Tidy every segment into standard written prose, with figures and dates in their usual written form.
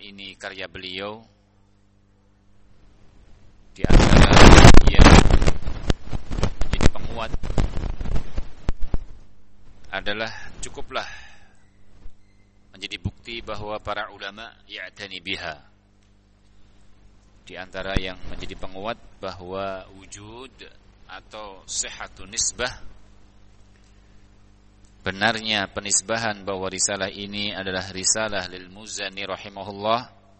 ini karya beliau. Di antara yang menjadi penguat adalah cukuplah menjadi bukti bahwa para ulama ya'tani biha. Di antara yang menjadi penguat bahwa wujud atau sihhatun nisbah, benarnya penisbahan bahwa risalah ini adalah risalah lil Muzani rahimahullah,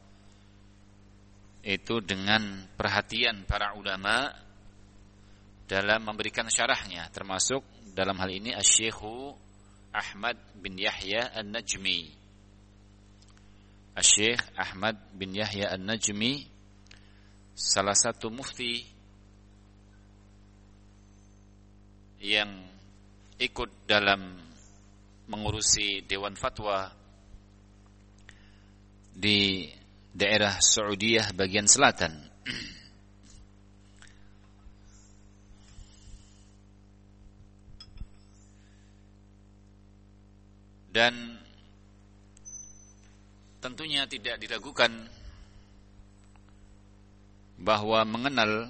itu dengan perhatian para ulama dalam memberikan syarahnya, termasuk dalam hal ini Asy-Syaikh Ahmad bin Yahya An-Najmi. Asy-Syaikh Ahmad bin Yahya An-Najmi, salah satu mufti yang ikut dalam mengurusi Dewan Fatwa di daerah Saudiyah bagian selatan. Dan tentunya tidak diragukan bahwa mengenal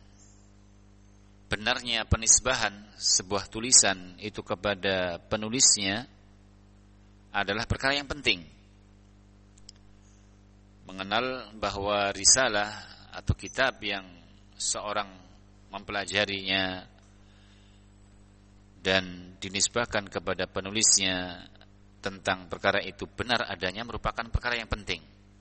benarnya penisbahan sebuah tulisan itu kepada penulisnya adalah perkara yang penting. Mengenal bahwa risalah atau kitab yang seorang mempelajarinya dan dinisbahkan kepada penulisnya tentang perkara itu benar adanya merupakan perkara yang penting.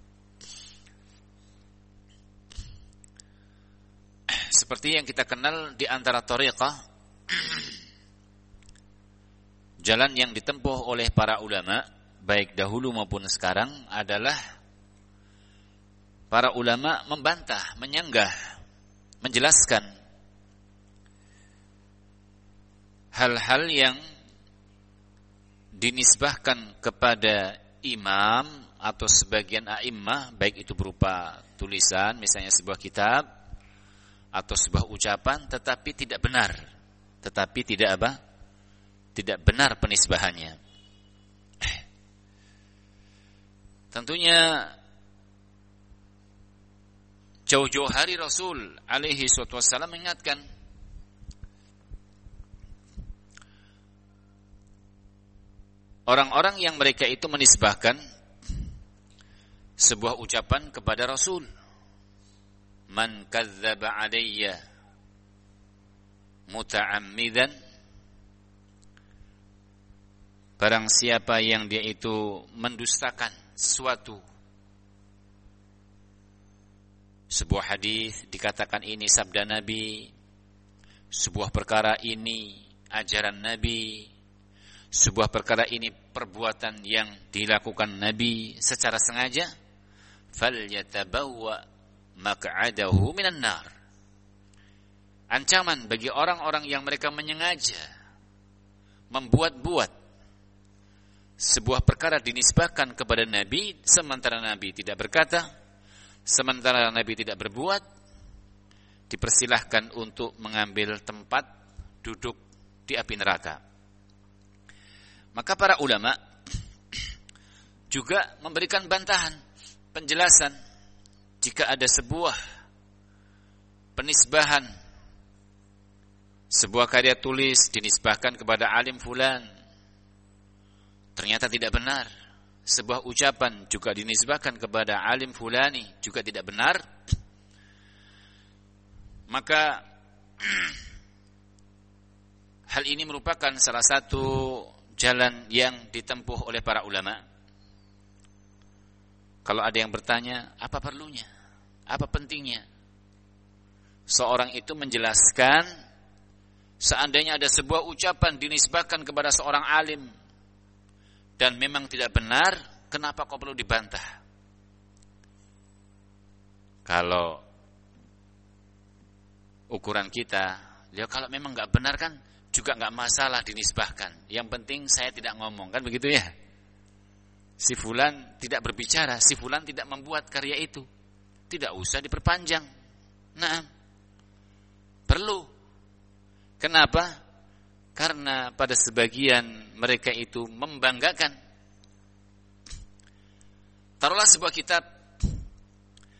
Seperti yang kita kenal di antara thariqah, jalan yang ditempuh oleh para ulama baik dahulu maupun sekarang adalah para ulama membantah, menyanggah, menjelaskan hal-hal yang dinisbahkan kepada imam atau sebagian a'immah, baik itu berupa tulisan, misalnya sebuah kitab atau sebuah ucapan, tetapi tidak benar, tetapi tidak apa? Tidak benar penisbahannya. Tentunya jauh-jauh hari Rasul alaihi wassalam mengingatkan orang-orang yang mereka itu menisbahkan sebuah ucapan kepada Rasul. Man kadzdzaba alayya muta'ammidan, barang siapa yang dia itu mendustakan sebuah hadis, dikatakan ini sabda Nabi, sebuah perkara ini ajaran Nabi, sebuah perkara ini perbuatan yang dilakukan Nabi secara sengaja, falyatabawwa maq'adahu minan nar. Ancaman bagi orang-orang yang mereka menyengaja membuat-buat sebuah perkara dinisbahkan kepada Nabi sementara Nabi tidak berkata, sementara Nabi tidak berbuat, dipersilahkan untuk mengambil tempat duduk di api neraka. Maka para ulama juga memberikan bantahan, penjelasan, jika ada sebuah penisbahan, sebuah karya tulis dinisbahkan kepada alim fulan, ternyata tidak benar. Sebuah ucapan juga dinisbahkan kepada alim fulani, juga tidak benar. Maka hal ini merupakan salah satu jalan yang ditempuh oleh para ulama. Kalau ada yang bertanya, apa perlunya? Apa pentingnya? Seorang itu menjelaskan, seandainya ada sebuah ucapan dinisbahkan kepada seorang alim dan memang tidak benar, kenapa kok perlu dibantah? Kalau ukuran kita, ya kalau memang nggak benar kan juga nggak masalah dinisbahkan. Yang penting saya tidak ngomong, kan begitu ya? Si fulan tidak berbicara, si fulan tidak membuat karya itu, tidak usah diperpanjang. Nah, perlu. Kenapa? Karena pada sebagian mereka itu membanggakan. Taruhlah sebuah kitab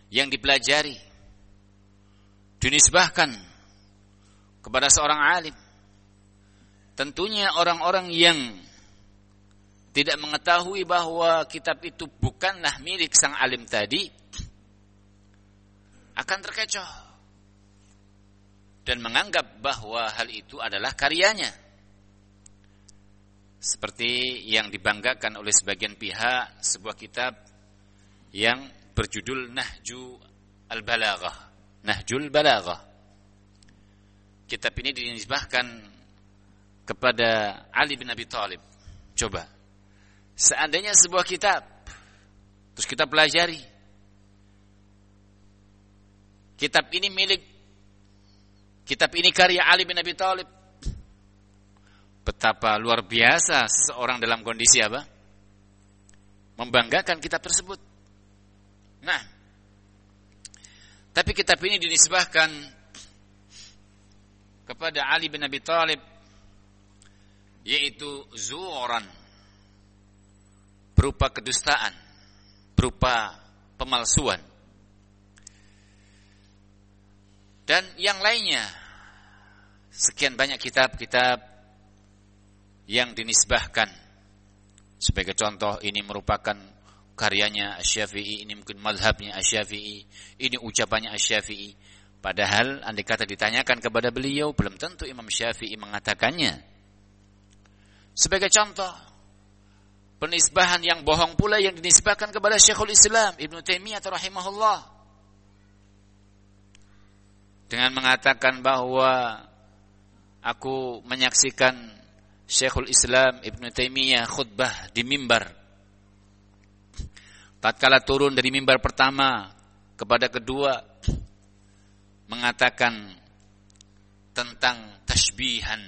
yang dipelajari dinisbahkan kepada seorang alim, tentunya orang-orang yang tidak mengetahui bahwa kitab itu bukanlah milik sang alim tadi akan terkecoh dan menganggap bahwa hal itu adalah karyanya, seperti yang dibanggakan oleh sebagian pihak sebuah kitab yang berjudul Nahjul Balaghah. Kitab ini dinisbahkan kepada Ali bin Abi Thalib. Coba, seandainya sebuah kitab terus kita pelajari, kitab ini karya Ali bin Abi Thalib, betapa luar biasa seseorang dalam kondisi apa? Membanggakan kitab tersebut. Nah, tapi kitab ini dinisbahkan kepada Ali bin Abi Thalib, yaitu zuran, berupa kedustaan, berupa pemalsuan. Dan yang lainnya, sekian banyak kitab-kitab yang dinisbahkan. Sebagai contoh, ini merupakan karyanya Asy-Syafi'i, ini mungkin mazhabnya Asy-Syafi'i, ini ucapannya Asy-Syafi'i. Padahal andai kata ditanyakan kepada beliau, belum tentu Imam Syafi'i mengatakannya. Sebagai contoh, penisbahan yang bohong pula yang dinisbahkan kepada Syekhul Islam Ibnu Taimiyah rahimahullah, dengan mengatakan bahwa aku menyaksikan Syekhul Islam Ibnu Taimiyah khutbah di mimbar. Tatkala turun dari mimbar pertama kepada kedua, mengatakan tentang tashbihan,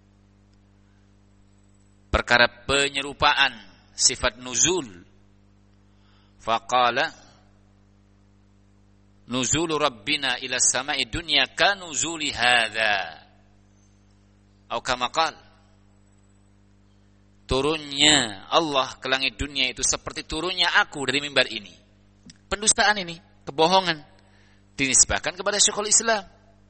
perkara penyerupaan sifat nuzul. Faqala nuzulu rabbina ila sama'i dunya ka nuzuli hadza. Atau kama qala, turunnya Allah ke langit dunia itu seperti turunnya aku dari mimbar ini. Pendustaan ini, kebohongan, dinisbahkan kepada Syekhul Islam.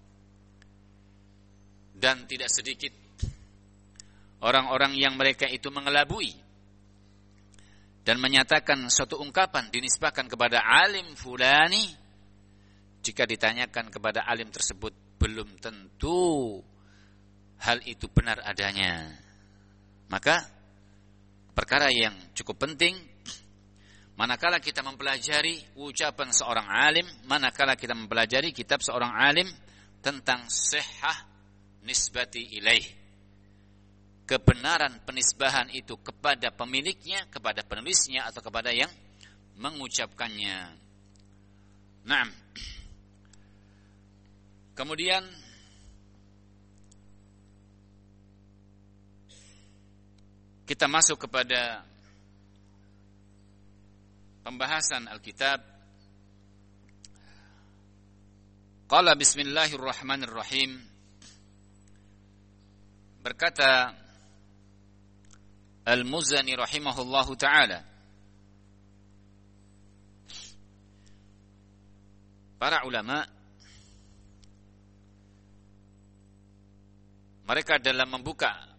Dan tidak sedikit orang-orang yang mereka itu mengelabui dan menyatakan suatu ungkapan dinisbahkan kepada alim fulani, jika ditanyakan kepada alim tersebut belum tentu hal itu benar adanya. Maka perkara yang cukup penting, manakala kita mempelajari ucapan seorang alim, manakala kita mempelajari kitab seorang alim tentang sihhah nisbati ilaih, kebenaran penisbahan itu kepada pemiliknya, kepada penulisnya, atau kepada yang mengucapkannya. Nah, kemudian kita masuk kepada pembahasan Alkitab. Qala bismillahirrahmanirrahim. Berkata Al-Muzani rahimahullahu ta'ala, para ulama mereka dalam membuka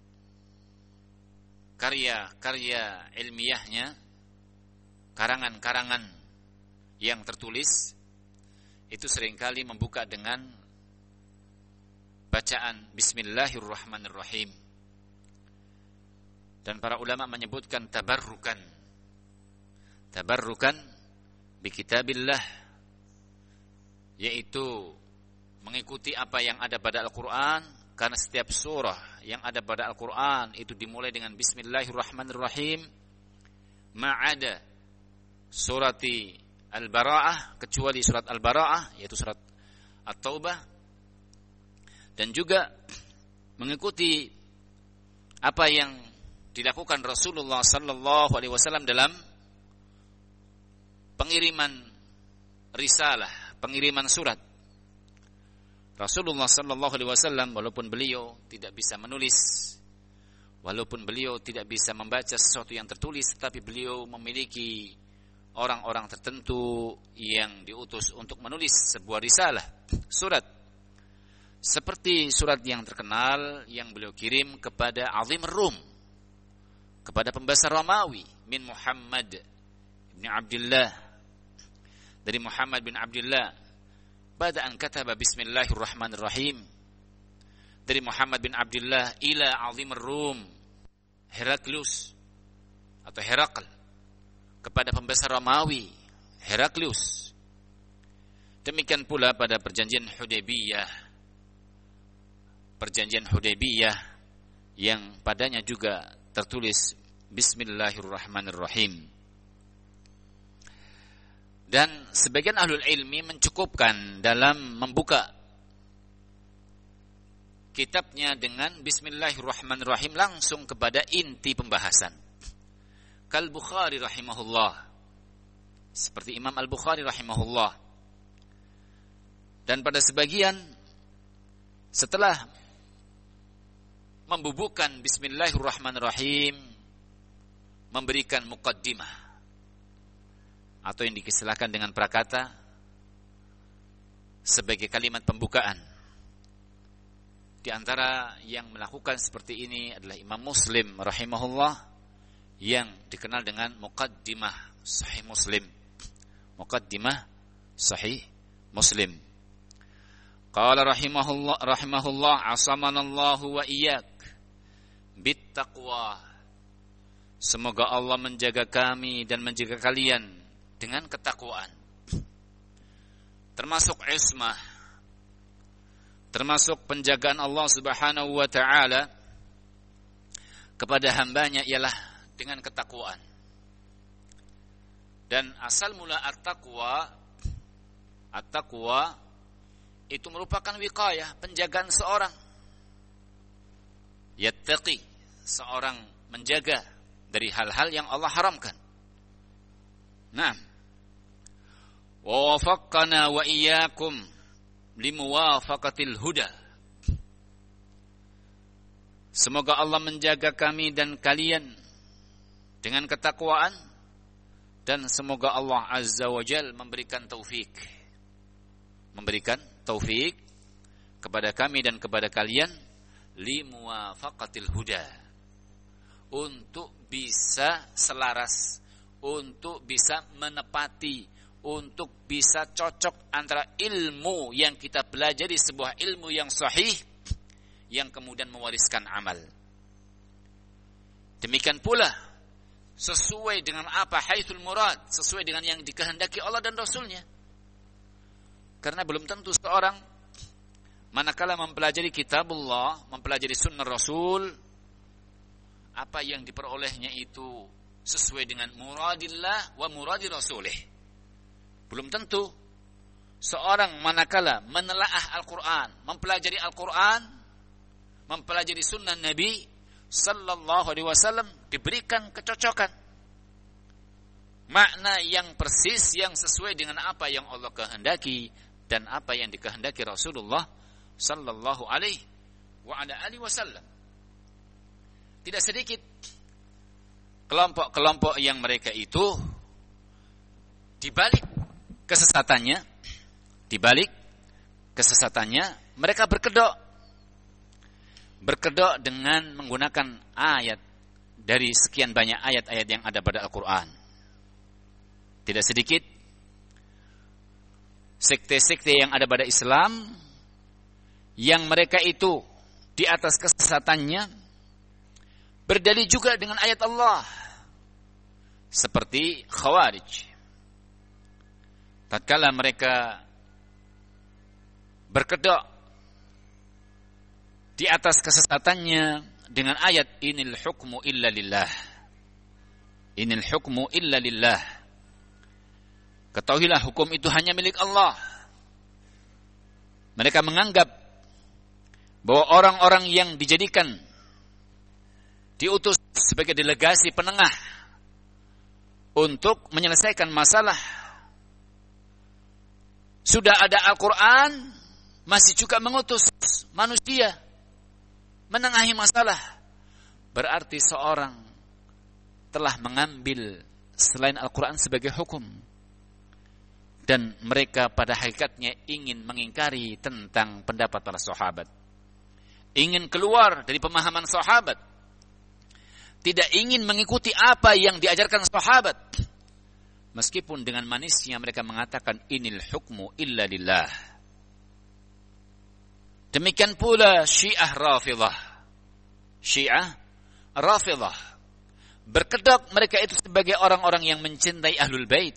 karya-karya ilmiahnya, karangan-karangan yang tertulis, itu seringkali membuka dengan bacaan Bismillahirrahmanirrahim. Dan para ulama menyebutkan tabarrukan bi kitabillah, yaitu mengikuti apa yang ada pada Al-Quran. Karena setiap surah yang ada pada Al-Quran itu dimulai dengan Bismillahirrahmanirrahim, ma'ada surati Al-Bara'ah, kecuali surat Al-Bara'ah, yaitu surat At-Taubah. Dan juga mengikuti apa yang dilakukan Rasulullah sallallahu alaihi wasallam dalam pengiriman risalah, pengiriman surat. Rasulullah sallallahu alaihi wasallam, walaupun beliau tidak bisa menulis, walaupun beliau tidak bisa membaca sesuatu yang tertulis, tetapi beliau memiliki orang-orang tertentu yang diutus untuk menulis sebuah risalah, surat. Seperti surat yang terkenal yang beliau kirim kepada Azim Rum, kepada pembesar Romawi, min Muhammad bin Abdullah, dari Muhammad bin Abdullah, pada an kataba bismillahirrahmanirrahim, dari Muhammad bin Abdullah ila Azim Rum Heraklius atau Herakl, kepada pembesar Romawi Heraklius. Demikian pula pada perjanjian Hudaybiyah yang padanya juga tertulis bismillahirrahmanirrahim. Dan sebagian ahlul ilmi mencukupkan dalam membuka kitabnya dengan bismillahirrahmanirrahim langsung kepada inti pembahasan. Kal Bukhari rahimahullah, seperti Imam Al-Bukhari rahimahullah. Dan pada sebagian setelah membubuhkan bismillahirrahmanirrahim, memberikan muqaddimah atau yang dikisahkan dengan prakata sebagai kalimat pembukaan. Di antara yang melakukan seperti ini adalah Imam Muslim rahimahullah, yang dikenal dengan Muqaddimah Sahih Muslim. Muqaddimah Sahih Muslim. Qala rahimahullah asamanallahu wa iyyak bittaqwa. Semoga Allah menjaga kami dan menjaga kalian dengan ketakwaan, termasuk ismah, termasuk penjagaan Allah Subhanahu wa ta'ala kepada hambanya ialah dengan ketakwaan. Dan asal mula at-taqwa itu merupakan wiqayah, penjagaan seorang. Yattaqi, seorang menjaga dari hal-hal yang Allah haramkan. Naam. Wa wafaqqana wa iyyakum limuwafaqatil huda. Semoga Allah menjaga kami dan kalian dengan ketakwaan, dan semoga Allah Azza wa Jal memberikan taufik kepada kami dan kepada kalian limuwafaqatil huda, untuk bisa selaras, untuk bisa menepati, untuk bisa cocok antara ilmu yang kita pelajari, sebuah ilmu yang sahih yang kemudian mewariskan amal. Demikian pula sesuai dengan apa haitsul murad, sesuai dengan yang dikehendaki Allah dan Rasulnya. Karena belum tentu seorang manakala mempelajari kitabullah, mempelajari sunnah Rasul, apa yang diperolehnya itu sesuai dengan muradillah wa muradi rasulih. Belum tentu seorang manakala menelaah Al-Quran, mempelajari Al-Quran, mempelajari sunnah Nabi sallallahu alaihi wasallam, diberikan kecocokan, makna yang persis, yang sesuai dengan apa yang Allah kehendaki dan apa yang dikehendaki Rasulullah sallallahu alaihi wasallam. Tidak sedikit kelompok-kelompok yang mereka itu dibalik kesesatannya mereka berkedok dengan menggunakan ayat dari sekian banyak ayat-ayat yang ada pada Al-Quran. Tidak sedikit sekte-sekte yang ada pada Islam yang mereka itu di atas kesesatannya berdalil juga dengan ayat Allah, seperti Khawarij. Tatkala mereka berkedok di atas kesesatannya dengan ayat inil hukmu illa lillah, inil hukmu illa lillah, ketahuilah hukum itu hanya milik Allah. Mereka menganggap bahwa orang-orang yang dijadikan, diutus sebagai delegasi penengah untuk menyelesaikan masalah, sudah ada Al-Quran, masih juga mengutus manusia menengahi masalah, berarti seorang telah mengambil selain Al-Quran sebagai hukum. Dan mereka pada hakikatnya ingin mengingkari tentang pendapat para sahabat. Ingin keluar dari pemahaman sahabat. Tidak ingin mengikuti apa yang diajarkan sahabat. Meskipun dengan manisnya mereka mengatakan inil hukmu illa lillah. Demikian pula Syiah Rafidhah. Syiah Rafidhah. Berkedok mereka itu sebagai orang-orang yang mencintai Ahlul Bait.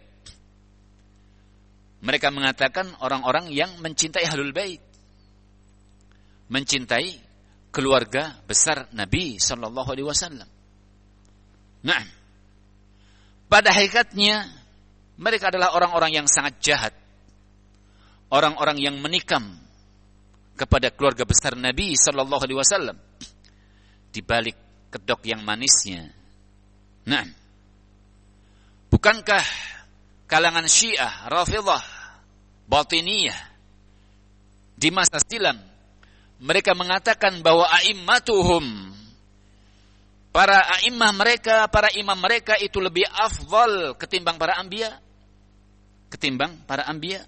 Mereka mengatakan orang-orang yang mencintai Ahlul Bait. Mencintai keluarga besar Nabi sallallahu alaihi wasallam. Nah, pada hakikatnya mereka adalah orang-orang yang sangat jahat. Orang-orang yang menikam kepada keluarga besar Nabi sallallahu alaihi wasallam. Di balik kedok yang manisnya. Nah, bukankah kalangan Syiah, Rafidhah, Batiniyah di masa silam mereka mengatakan bahwa a'immatuhum, para a'immah mereka, para imam mereka itu lebih afdal ketimbang para anbiya? Ketimbang para anbiya?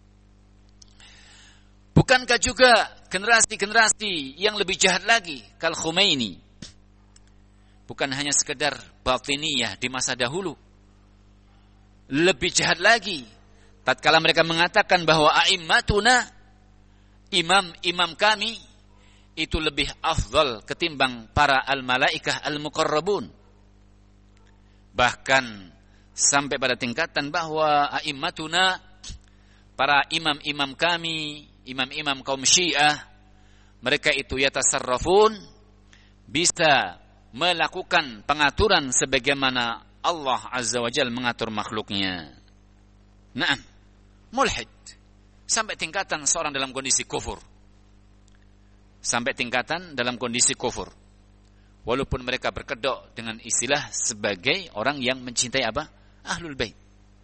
Bukankah juga generasi-generasi yang lebih jahat lagi, kal Khomeini, bukan hanya sekedar batiniyah di masa dahulu, lebih jahat lagi tatkala mereka mengatakan bahwa a'immatuna, imam-imam kami itu lebih afdal ketimbang para al-malaikah al-muqarrabun. Bahkan sampai pada tingkatan bahwa a'immatuna, para imam-imam kami, imam-imam kaum Syiah, mereka itu yatasarrafun, bisa melakukan pengaturan sebagaimana Allah Azza wa Jalla mengatur makhluknya. Naam, mulhid. Sampai tingkatan seorang dalam kondisi kufur. Sampai tingkatan dalam kondisi kufur. Walaupun mereka berkedok dengan istilah sebagai orang yang mencintai apa? Ahlul Bait.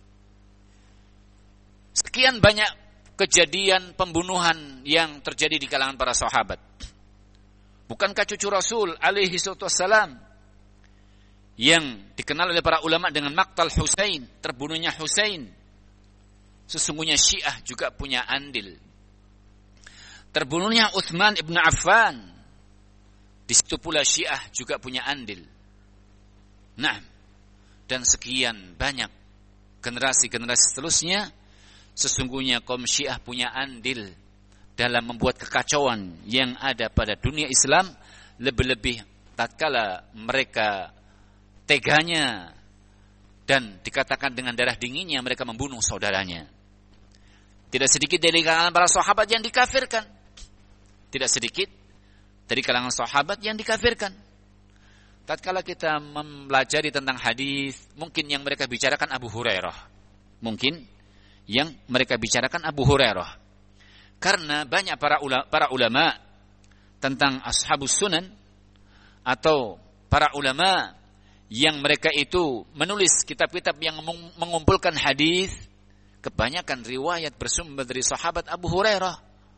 Sekian banyak kejadian pembunuhan yang terjadi di kalangan para sahabat. Bukankah cucu Rasul alaihi wassalam yang dikenal oleh para ulama dengan Maqtal Husain, terbunuhnya Husain? Sesungguhnya Syiah juga punya andil. Terbunuhnya Utsman ibn Affan, di situ pula Syiah juga punya andil. Nah, dan sekian banyak generasi-generasi seterusnya, sesungguhnya kaum Syiah punya andil dalam membuat kekacauan yang ada pada dunia Islam, lebih-lebih tatkala mereka teganya dan dikatakan dengan darah dinginnya mereka membunuh saudaranya. Tidak sedikit dari kalangan para sahabat yang dikafirkan. Tidak sedikit dari kalangan sahabat yang dikafirkan. Tatkala kita mempelajari tentang hadis, mungkin yang mereka bicarakan Abu Hurairah. Mungkin yang mereka bicarakan Abu Hurairah. Karena banyak para ulama tentang ashabus sunan atau para ulama yang mereka itu menulis kitab-kitab yang mengumpulkan hadis, kebanyakan riwayat bersumber dari sahabat Abu Hurairah.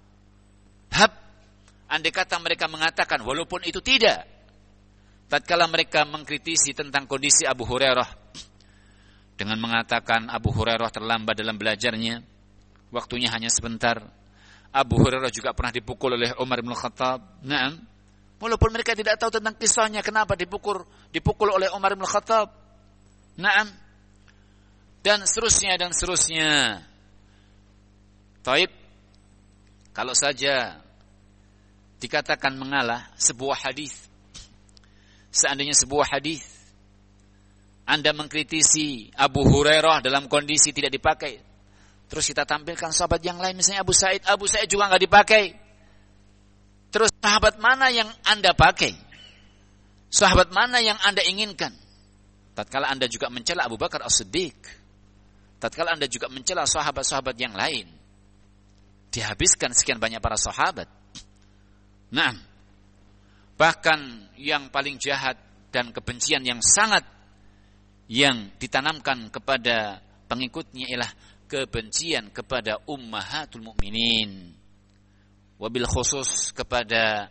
Andai kata mereka mengatakan walaupun itu tidak, tatkala mereka mengkritisi tentang kondisi Abu Hurairah dengan mengatakan Abu Hurairah terlambat dalam belajarnya, waktunya hanya sebentar. Abu Hurairah juga pernah dipukul oleh Umar bin Khattab. Naam. Walaupun mereka tidak tahu tentang kisahnya kenapa dipukul oleh Umar bin Khattab. Naam. Dan seterusnya dan seterusnya. Taib. Kalau saja dikatakan mengalah sebuah hadis. Seandainya sebuah hadis Anda mengkritisi Abu Hurairah dalam kondisi tidak dipakai, terus kita tampilkan sahabat yang lain, misalnya Abu Sa'id juga nggak dipakai. Terus sahabat mana yang Anda pakai? Sahabat mana yang Anda inginkan? Tatkala Anda juga mencela Abu Bakar As-Siddiq, tatkala Anda juga mencela sahabat-sahabat yang lain, dihabiskan sekian banyak para sahabat. Nah, bahkan yang paling jahat dan kebencian yang sangat yang ditanamkan kepada pengikutnya ialah kebencian kepada ummahatul mukminin, wabil khusus kepada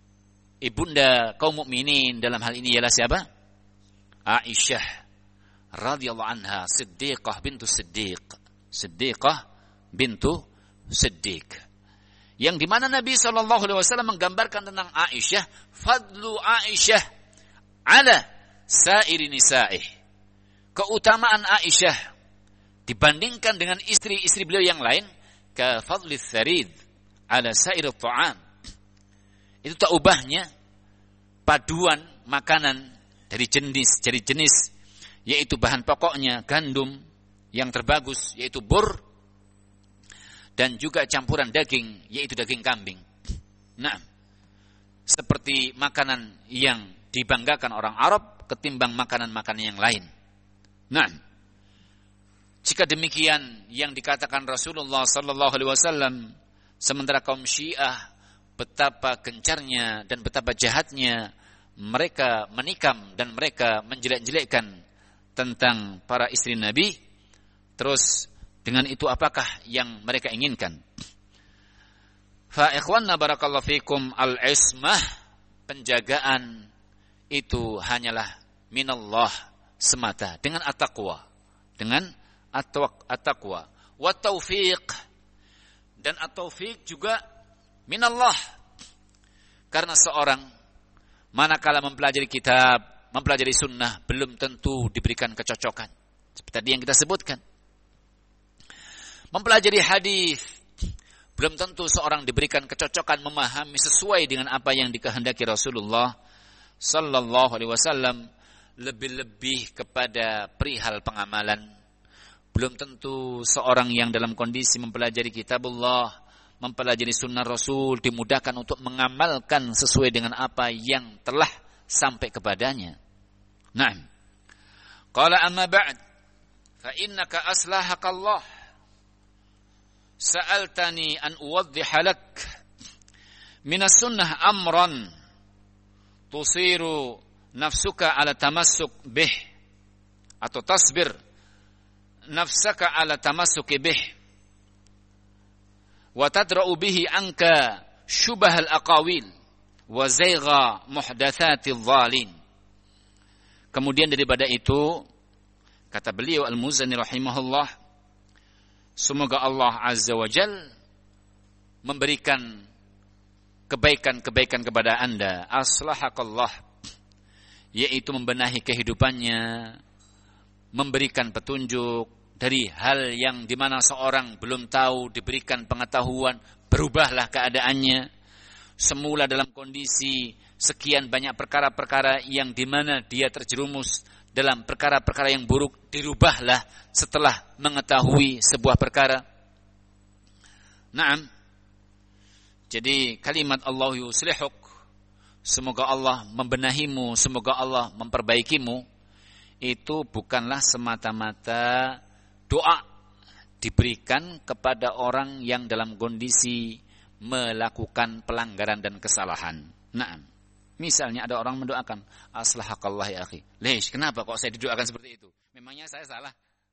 ibunda kaum mukminin. Dalam hal ini ialah siapa? Aisyah radhiyallahu anha, Siddiqah bintu Siddiq. Siddiqah bintu Siddiq. Yang dimana Nabi SAW menggambarkan tentang Aisyah, fadlu Aisyah ala sairi nisa'ih. Keutamaan Aisyah dibandingkan dengan istri-istri beliau yang lain, ka fadlis tharid ala sairi ta'am. Itu tak ubahnya paduan makanan dari jenis yaitu bahan pokoknya gandum yang terbagus yaitu bur, dan juga campuran daging yaitu daging kambing. Nah, seperti makanan yang dibanggakan orang Arab ketimbang makanan-makanan yang lain. Nah, jika demikian yang dikatakan Rasulullah sallallahu alaihi wasallam, sementara kaum Syiah betapa gencarnya dan betapa jahatnya mereka menikam dan mereka menjelek-jelekkan tentang para istri Nabi, terus dengan itu apakah yang mereka inginkan? Fa ikhwanna barakallahu fikum, al-ismah, penjagaan itu hanyalah minallah semata, dengan at-taqwa, wa taufiq, dan at-taufiq juga minallah. Karena seorang manakala mempelajari kitab, mempelajari sunnah, belum tentu diberikan kecocokan. Seperti tadi yang kita sebutkan. Mempelajari hadis, belum tentu seorang diberikan kecocokan memahami sesuai dengan apa yang dikehendaki Rasulullah sallallahu alaihi wasallam. Lebih-lebih kepada perihal pengamalan, belum tentu seorang yang dalam kondisi mempelajari kitabullah, mempelajari sunnah Rasul, dimudahkan untuk mengamalkan sesuai dengan apa yang telah sampai kepadanya. Nah, qala amma ba'd fa innaka aslahakallah sa'altani an uwaddiha lak min as-sunnah amran tusiru nafsuka ala tamassuk bih, atau tasbir nafsaka ala tamassuk bih wa tadra'u bihi anka syubahal aqawil wa zayga muhdatsatil dhalin. Kemudian daripada itu, kata beliau Al-Muzani rahimahullah, semoga Allah Azza wa Jal memberikan kebaikan-kebaikan kepada anda, aslahakallah, yaitu membenahi kehidupannya, memberikan petunjuk dari hal yang dimana seorang belum tahu, diberikan pengetahuan, berubahlah keadaannya. Semula dalam kondisi sekian banyak perkara-perkara yang dimana dia terjerumus dalam perkara-perkara yang buruk, dirubahlah setelah mengetahui sebuah perkara. Naam. Jadi kalimat Allah yuslihuk, semoga Allah membenahimu, semoga Allah memperbaikimu, itu bukanlah semata-mata doa diberikan kepada orang yang dalam kondisi melakukan pelanggaran dan kesalahan. Nah, misalnya ada orang mendoakan, aslahakallah ya akhi. Leish, kenapa kok saya didoakan seperti itu? Memangnya saya salah?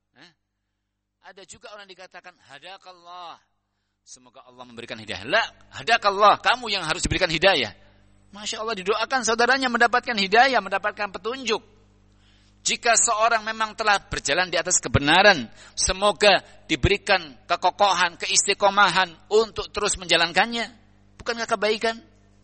Ada juga orang dikatakan, hadakallah, semoga Allah memberikan hidayah. La, hadakallah, kamu yang harus diberikan hidayah. Masya Allah, didoakan saudaranya mendapatkan hidayah, mendapatkan petunjuk. Jika seorang memang telah berjalan di atas kebenaran, semoga diberikan kekokohan, keistiqomahan untuk terus menjalankannya. Bukankah kebaikan?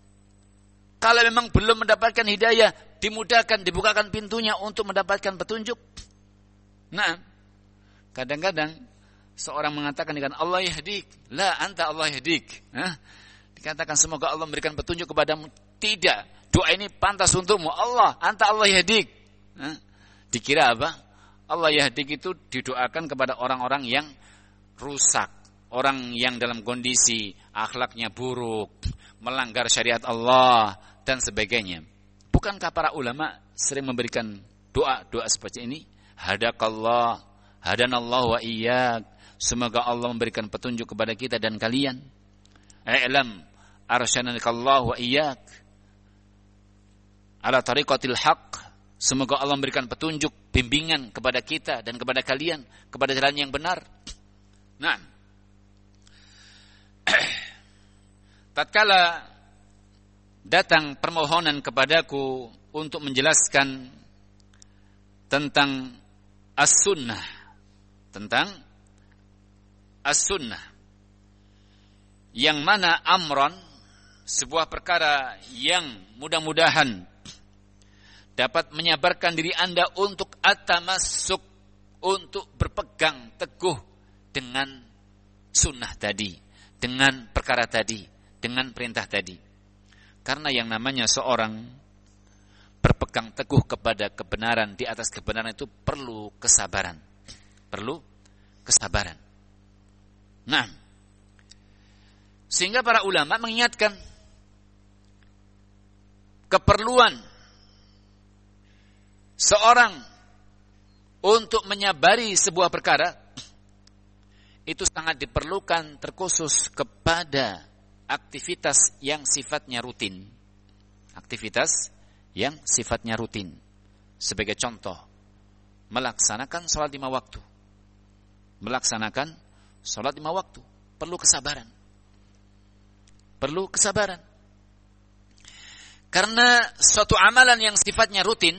Kalau memang belum mendapatkan hidayah, dimudahkan, dibukakan pintunya untuk mendapatkan petunjuk. Nah, kadang-kadang seorang mengatakan dengan Allah yahdik, la anta Allah yahdik. Dikatakan semoga Allah memberikan petunjuk kepadamu. Tidak, doa ini pantas untukmu. Allah, anta Allah yahdik. Dikira apa? Allah yahdik itu didoakan kepada orang-orang yang rusak, orang yang dalam kondisi akhlaknya buruk, melanggar syariat Allah dan sebagainya. Bukankah para ulama sering memberikan doa-doa seperti ini? Hadakallah, hadanallahu wa iyyak. Semoga Allah memberikan petunjuk kepada kita dan kalian. I'lam arsyanakallahu wa iyyak ala tariqatil haqq. Semoga Allah memberikan petunjuk, bimbingan kepada kita dan kepada kalian, kepada jalan yang benar. Nah, tatkala datang permohonan kepadaku untuk menjelaskan tentang as-sunnah, tentang as-sunnah, yang mana amron, sebuah perkara yang mudah-mudahan dapat menyabarkan diri Anda untuk at-tamassuk, untuk berpegang teguh dengan sunnah tadi, dengan perkara tadi, dengan perintah tadi. Karena yang namanya seorang berpegang teguh kepada kebenaran, di atas kebenaran itu perlu kesabaran. Perlu kesabaran. Nah, sehingga para ulama mengingatkan keperluan seorang untuk menyabari sebuah perkara itu sangat diperlukan, terkhusus kepada aktivitas yang sifatnya rutin. Aktivitas yang sifatnya rutin. Sebagai contoh, melaksanakan sholat 5 waktu. Melaksanakan sholat 5 waktu perlu kesabaran. Perlu kesabaran. Karena suatu amalan yang sifatnya rutin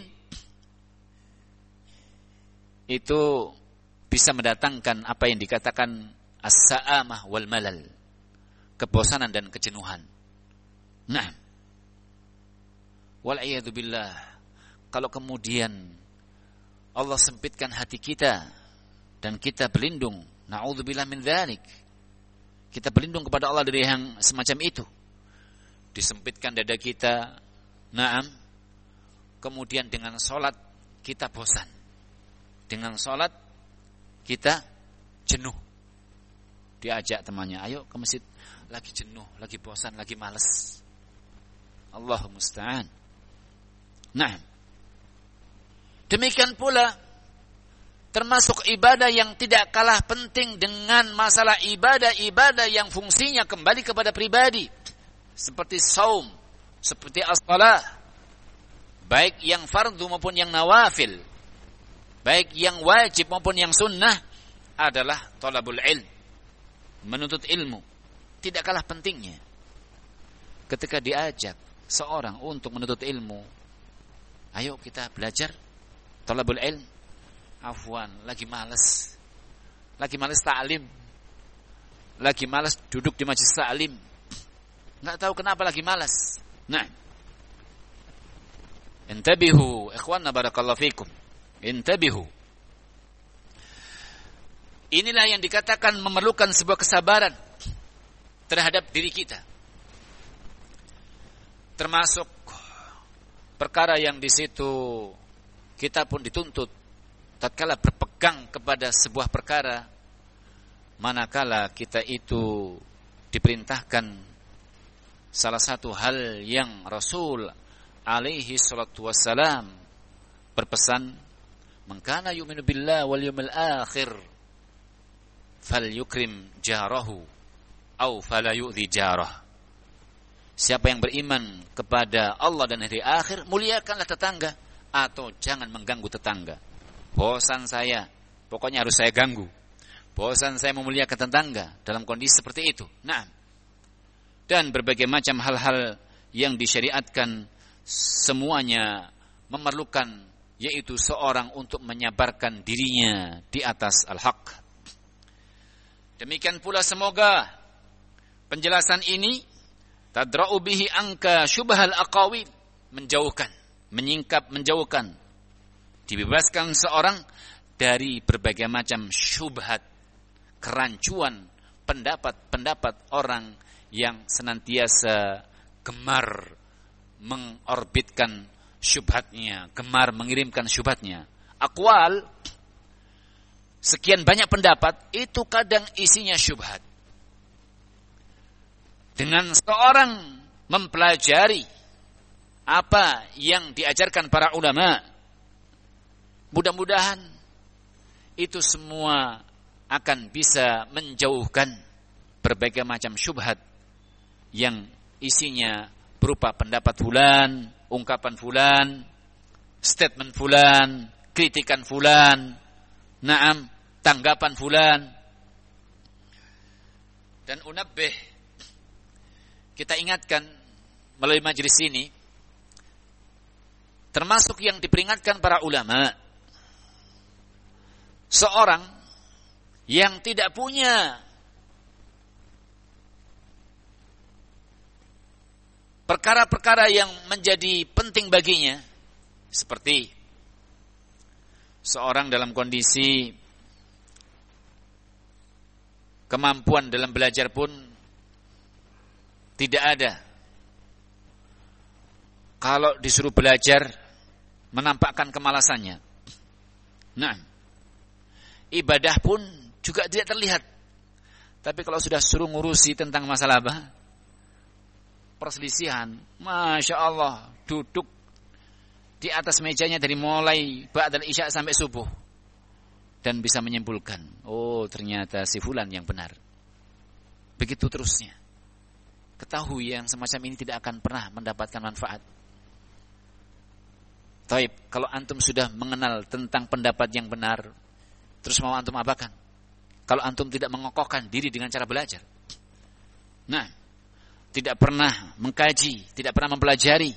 itu bisa mendatangkan apa yang dikatakan as-sa'amah wal malal, kebosanan dan kejenuhan. Nah, wal'iyadzubillah, kalau kemudian Allah sempitkan hati kita dan kita berlindung, na'udzubillah min dzalik, kita berlindung kepada Allah dari yang semacam itu, disempitkan dada kita, na'am, kemudian dengan sholat kita bosan, dengan sholat kita jenuh, diajak temannya, ayo ke masjid, lagi jenuh, lagi bosan, lagi malas. Allahu musta'an. Nah, demikian pula termasuk ibadah yang tidak kalah penting dengan masalah ibadah-ibadah yang fungsinya kembali kepada pribadi, seperti saum, seperti as-salah, baik yang fardu maupun yang nawafil, baik yang wajib maupun yang sunnah, adalah thalabul ilm, menuntut ilmu. Tidak kalah pentingnya ketika diajak seorang untuk menuntut ilmu, ayo kita belajar thalabul ilm. Afwan, lagi malas ta'lim, lagi malas duduk di majelis ta'lim, nggak tahu kenapa lagi malas. Nah, intabihu ikhwanna barakallahu fikum, intabihu. Inilah yang dikatakan memerlukan sebuah kesabaran terhadap diri kita, termasuk perkara yang di situ kita pun dituntut tatkala berpegang kepada sebuah perkara, manakala kita itu diperintahkan salah satu hal yang Rasul alaihi salatu wassalam berpesan, man kana yu'minu billahi wal yawmil akhir falyukrim jarahu aw fala yu'dhi jarah. Siapa yang beriman kepada Allah dan hari akhir, muliakanlah tetangga atau jangan mengganggu tetangga. Bosan saya, pokoknya harus saya ganggu. Bosan saya memuliakan tetangga dalam kondisi seperti itu. Nah, dan berbagai macam hal-hal yang disyariatkan, semuanya memerlukan yaitu seorang untuk menyabarkan dirinya di atas al-haq. Demikian pula semoga penjelasan ini tadra'u bihi angka syubhal aqawil, menjauhkan, menyingkap, menjauhkan, dibebaskan seorang dari berbagai macam syubhat, kerancuan pendapat-pendapat orang yang senantiasa gemar mengorbitkan syubhatnya, gemar mengirimkan syubhatnya. Aqwal, sekian banyak pendapat, itu kadang isinya syubhat. Dengan seorang mempelajari apa yang diajarkan para ulama, mudah-mudahan itu semua akan bisa menjauhkan berbagai macam syubhat yang isinya berupa pendapat fulan, ungkapan fulan, statement fulan, kritikan fulan, na'am, tanggapan fulan. Dan unabbih, kita ingatkan melalui majelis ini, termasuk yang diperingatkan para ulama, seorang yang tidak punya perkara-perkara yang menjadi penting baginya, seperti seorang dalam kondisi kemampuan dalam belajar pun tidak ada. Kalau disuruh belajar, menampakkan kemalasannya. Nah, ibadah pun juga tidak terlihat. Tapi kalau sudah suruh ngurusi tentang masalah apa? Perselisihan, Masya Allah, duduk di atas mejanya dari mulai ba'dal isya sampai subuh. Dan bisa menyimpulkan, oh ternyata si fulan yang benar. Begitu terusnya. Ketahui yang semacam ini tidak akan pernah mendapatkan manfaat. Taib, kalau antum sudah mengenal tentang pendapat yang benar, terus mau antum apakan? Kalau antum tidak mengokohkan diri dengan cara belajar. Nah, tidak pernah mengkaji, tidak pernah mempelajari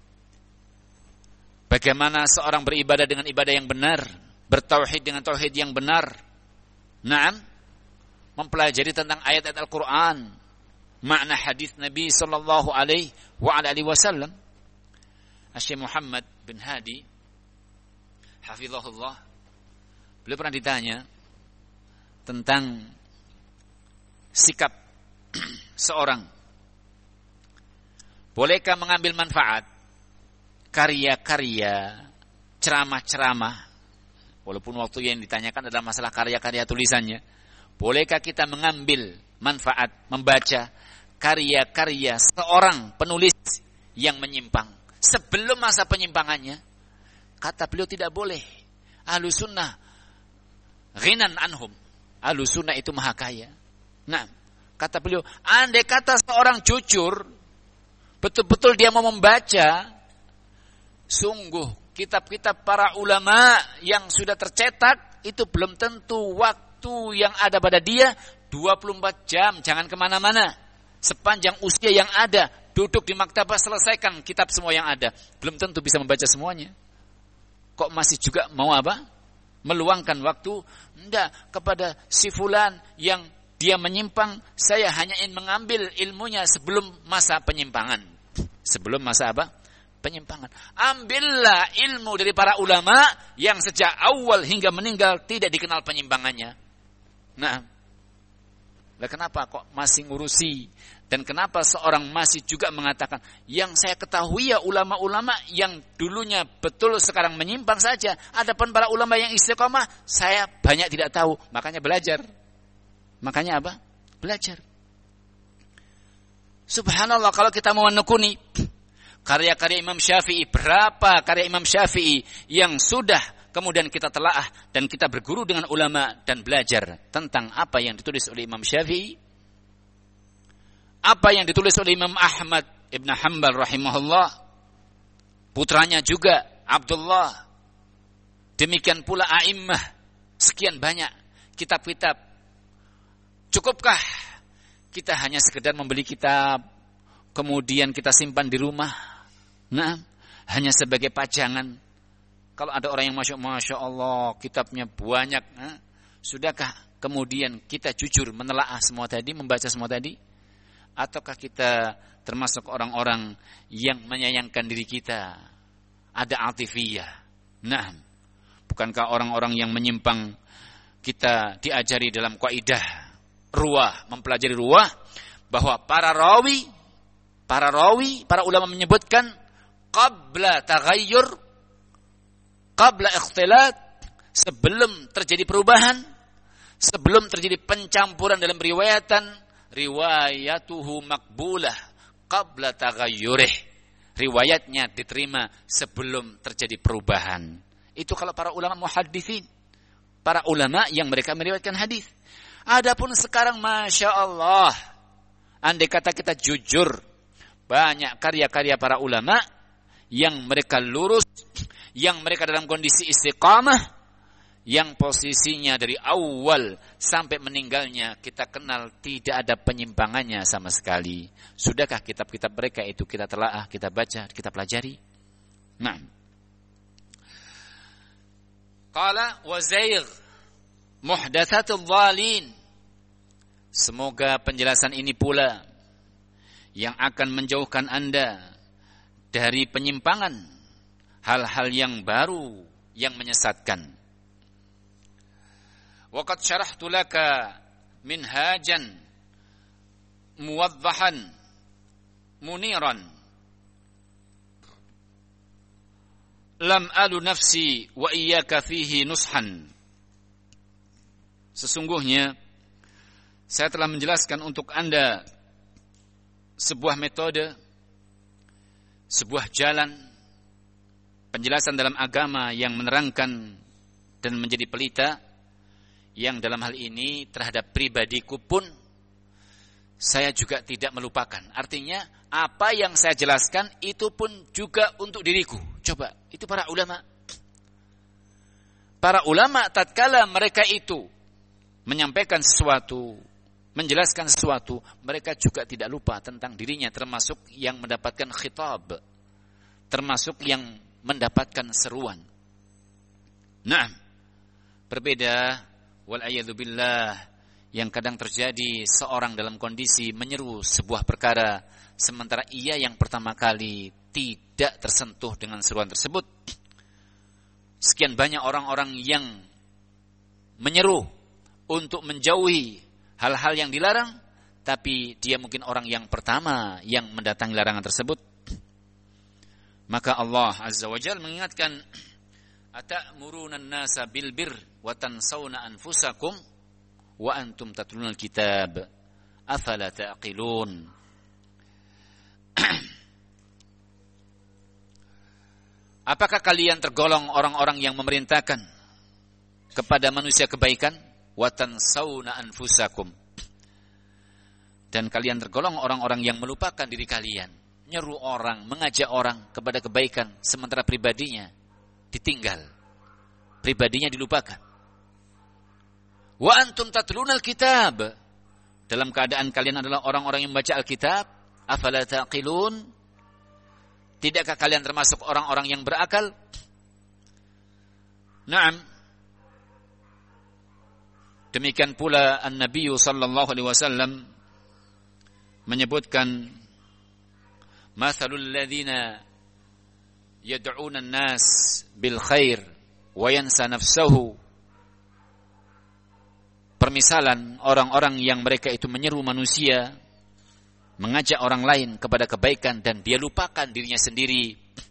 bagaimana seorang beribadah dengan ibadah yang benar, bertauhid dengan tauhid yang benar. Naam, mempelajari tentang ayat-ayat Al-Qur'an, makna hadis Nabi sallallahu alaihi wasallam. Syekh Muhammad bin Hadi hafizahullah, beliau pernah ditanya tentang sikap seorang, bolehkah mengambil manfaat karya-karya ceramah-ceramah, walaupun waktu yang ditanyakan adalah masalah karya-karya tulisannya. Bolehkah kita mengambil manfaat membaca karya-karya seorang penulis yang menyimpang sebelum masa penyimpangannya? Kata beliau tidak boleh. Ahlus sunnah ghinan anhum. Ahlus sunnah itu maha kaya. Nah, kata beliau, andai kata seorang jujur, betul-betul dia mau membaca, sungguh kitab-kitab para ulama yang sudah tercetak, itu belum tentu waktu yang ada pada dia 24 jam, jangan kemana-mana. Sepanjang usia yang ada, duduk di maktabah, selesaikan kitab semua yang ada. Belum tentu bisa membaca semuanya. Kok masih juga mau apa? Meluangkan waktu? Enggak, kepada si fulan yang dia menyimpang, saya hanya ingin mengambil ilmunya sebelum masa penyimpangan. Sebelum masa apa? Penyimpangan. Ambillah ilmu dari para ulama yang sejak awal hingga meninggal tidak dikenal penyimpangannya. Nah, kenapa kok masih ngurusi? Dan kenapa seorang masih juga mengatakan, yang saya ketahui ya ulama-ulama yang dulunya betul sekarang menyimpang saja. Adapun para ulama yang istiqomah, saya banyak tidak tahu. Makanya belajar. Makanya apa? Belajar. Subhanallah, kalau kita mau menekuni karya-karya Imam Syafi'i, berapa karya Imam Syafi'i yang sudah kemudian kita telaah dan kita berguru dengan ulama dan belajar tentang apa yang ditulis oleh Imam Syafi'i, apa yang ditulis oleh Imam Ahmad Ibn Hanbal rahimahullah, putranya juga Abdullah, demikian pula a'immah, sekian banyak kitab-kitab. Cukupkah kita hanya sekedar membeli kitab kemudian kita simpan di rumah? Nah, hanya sebagai pajangan. Kalau ada orang yang Masya Allah kitabnya banyak, sudahkah kemudian kita jujur menelaah semua tadi, membaca semua tadi? Ataukah kita termasuk orang-orang yang menyayangkan diri kita? Ada atifiyah. Nah, bukankah orang-orang yang menyimpang kita diajari dalam kaidah ruwah, mempelajari ruwah, bahwa para rawi, para ulama menyebutkan qabla taghayyur, qabla ikhtilat, sebelum terjadi perubahan, sebelum terjadi pencampuran dalam riwayatan, riwayatuhu makbulah qabla taghayyurih, riwayatnya diterima sebelum terjadi perubahan. Itu kalau para ulama muhadditsin, para ulama yang mereka meriwayatkan hadis. Adapun sekarang Masya Allah, andai kata kita jujur, banyak karya-karya para ulama yang mereka lurus, yang mereka dalam kondisi istiqamah, yang posisinya dari awal sampai meninggalnya kita kenal tidak ada penyimpangannya sama sekali. Sudahkah kitab-kitab mereka itu kita telaah, kita baca, kita pelajari? Nah, qala wa zaygh muhdatsatul dhalin. Semoga penjelasan ini pula yang akan menjauhkan Anda dari penyimpangan, hal-hal yang baru yang menyesatkan. Wa qad syarahtu laka minhajan muwaddahan muniran lam alu nafsi wa iyyaka fihi nushan. Sesungguhnya saya telah menjelaskan untuk Anda sebuah metode, sebuah jalan penjelasan dalam agama yang menerangkan dan menjadi pelita, yang dalam hal ini terhadap pribadiku pun saya juga tidak melupakan. Artinya apa yang saya jelaskan itu pun juga untuk diriku. Coba, itu para ulama. Para ulama tatkala mereka itu menyampaikan sesuatu, menjelaskan sesuatu, mereka juga tidak lupa tentang dirinya, termasuk yang mendapatkan khitab, termasuk yang mendapatkan seruan. Nah, berbeda wal'ayyadzu billah yang kadang terjadi seorang dalam kondisi menyeru sebuah perkara sementara ia yang pertama kali tidak tersentuh dengan seruan tersebut. Sekian banyak orang-orang yang menyeru untuk menjauhi hal-hal yang dilarang, tapi dia mungkin orang yang pertama yang mendatangi larangan tersebut. Maka Allah Azza wa Jalla mengingatkan, atamuruna an-nasa bil birr wa tansawna anfusakum wa antum tatlunal kitab afala taqilun. Apakah kalian tergolong orang-orang yang memerintahkan kepada manusia kebaikan? Wa tansawna anfusakum, dan kalian tergolong orang-orang yang melupakan diri kalian, nyeru orang, mengajak orang kepada kebaikan, sementara pribadinya ditinggal, pribadinya dilupakan. Wa antum tatlunal kitab, dalam keadaan kalian adalah orang-orang yang membaca Alkitab. Afala taqilun, tidakkah kalian termasuk orang-orang yang berakal? Naam. Demikian pula An-Nabi sallallahu alaihi wasallam menyebutkan, mathalul ladzina yad'una an-nas bil khair wa yansa nafsahu. Permisalan orang-orang yang mereka itu menyeru manusia, mengajak orang lain kepada kebaikan dan dia lupakan dirinya sendiri.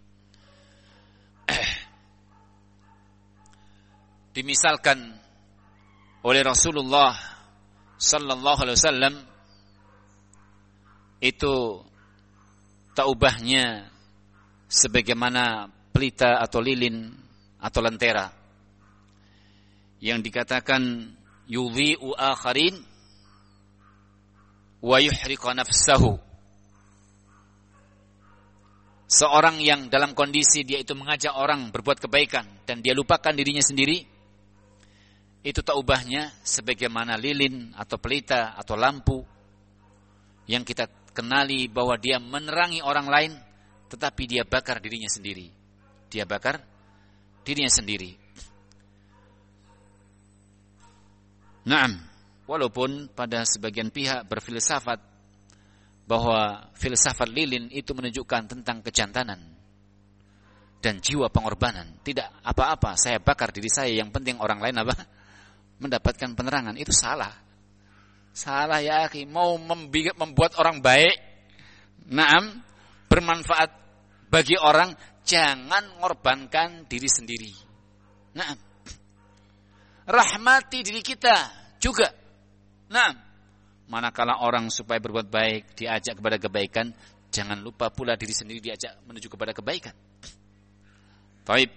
Dimisalkan oleh Rasulullah sallallahu alaihi wasallam itu taubahnya sebagaimana pelita atau lilin atau lentera yang dikatakan yudhi'u akharin wa yuhriqu nafsahu. Seorang yang dalam kondisi dia itu mengajak orang berbuat kebaikan dan dia lupakan dirinya sendiri, itu taubahnya sebagaimana lilin atau pelita atau lampu yang kita kenali bahwa dia menerangi orang lain, tetapi dia bakar dirinya sendiri. Dia bakar dirinya sendiri. Naam, walaupun pada sebagian pihak berfilsafat bahwa filsafat lilin itu menunjukkan tentang kejantanan dan jiwa pengorbanan. Tidak apa-apa, saya bakar diri saya, yang penting orang lain apa? Mendapatkan penerangan. Itu salah. Salah ya akhi. Mau membuat orang baik, naam, bermanfaat bagi orang, jangan mengorbankan diri sendiri. Naam. Rahmati diri kita juga. Naam. Manakala orang supaya berbuat baik, diajak kepada kebaikan, jangan lupa pula diri sendiri diajak menuju kepada kebaikan. Baik.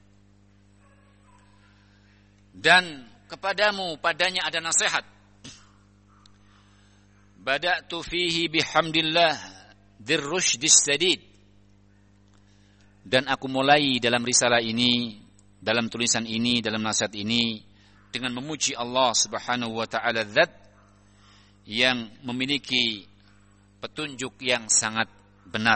Dan kepadamu, padanya ada nasihat. Bada'tu fihi bihamdillah dirrushdis sadid. Dan aku mulai dalam risalah ini, dalam tulisan ini, dalam nasihat ini, dengan memuji Allah subhanahu wa ta'ala, zat yang memiliki petunjuk yang sangat benar.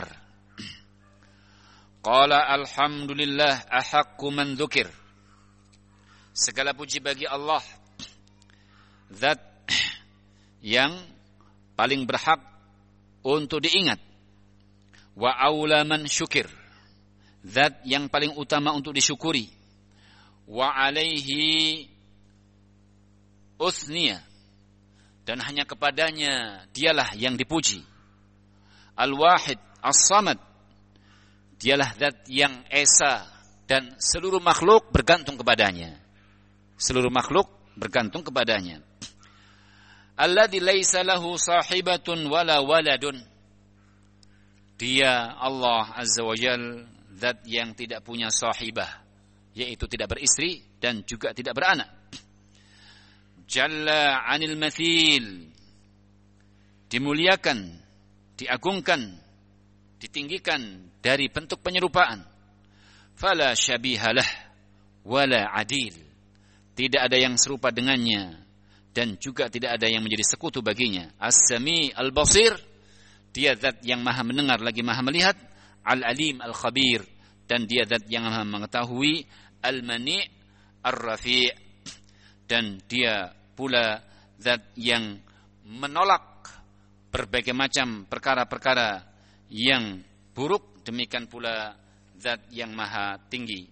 Qala alhamdulillah ahaqqu man dzukir. Segala puji bagi Allah zat yang paling berhak untuk diingat. Wa aula man syukir, zat yang paling utama untuk disyukuri. Wa alaihi usniya, dan hanya kepadanya dialah yang dipuji. Al-wahid as-samad, dialah zat yang esa dan seluruh makhluk bergantung kepadanya. Seluruh makhluk bergantung kepadanya. Alladzi laisa lahu sahibatun wala waladun, dia Allah Azza wa Jal, zat yang tidak punya sahibah, yaitu tidak beristri dan juga tidak beranak. Jalla 'anil mathil, dimuliakan, diagungkan, ditinggikan dari bentuk penyerupaan. Fala syabihalah wala adil, tidak ada yang serupa dengannya dan juga tidak ada yang menjadi sekutu baginya. As-Sami al-Basir, dia zat yang maha mendengar lagi maha melihat. Al-Alim al-Khabir, dan dia zat yang maha mengetahui. Al-Mani' ar-Rafi', dan dia pula zat yang menolak berbagai macam perkara-perkara yang buruk. Demikian pula zat yang maha tinggi.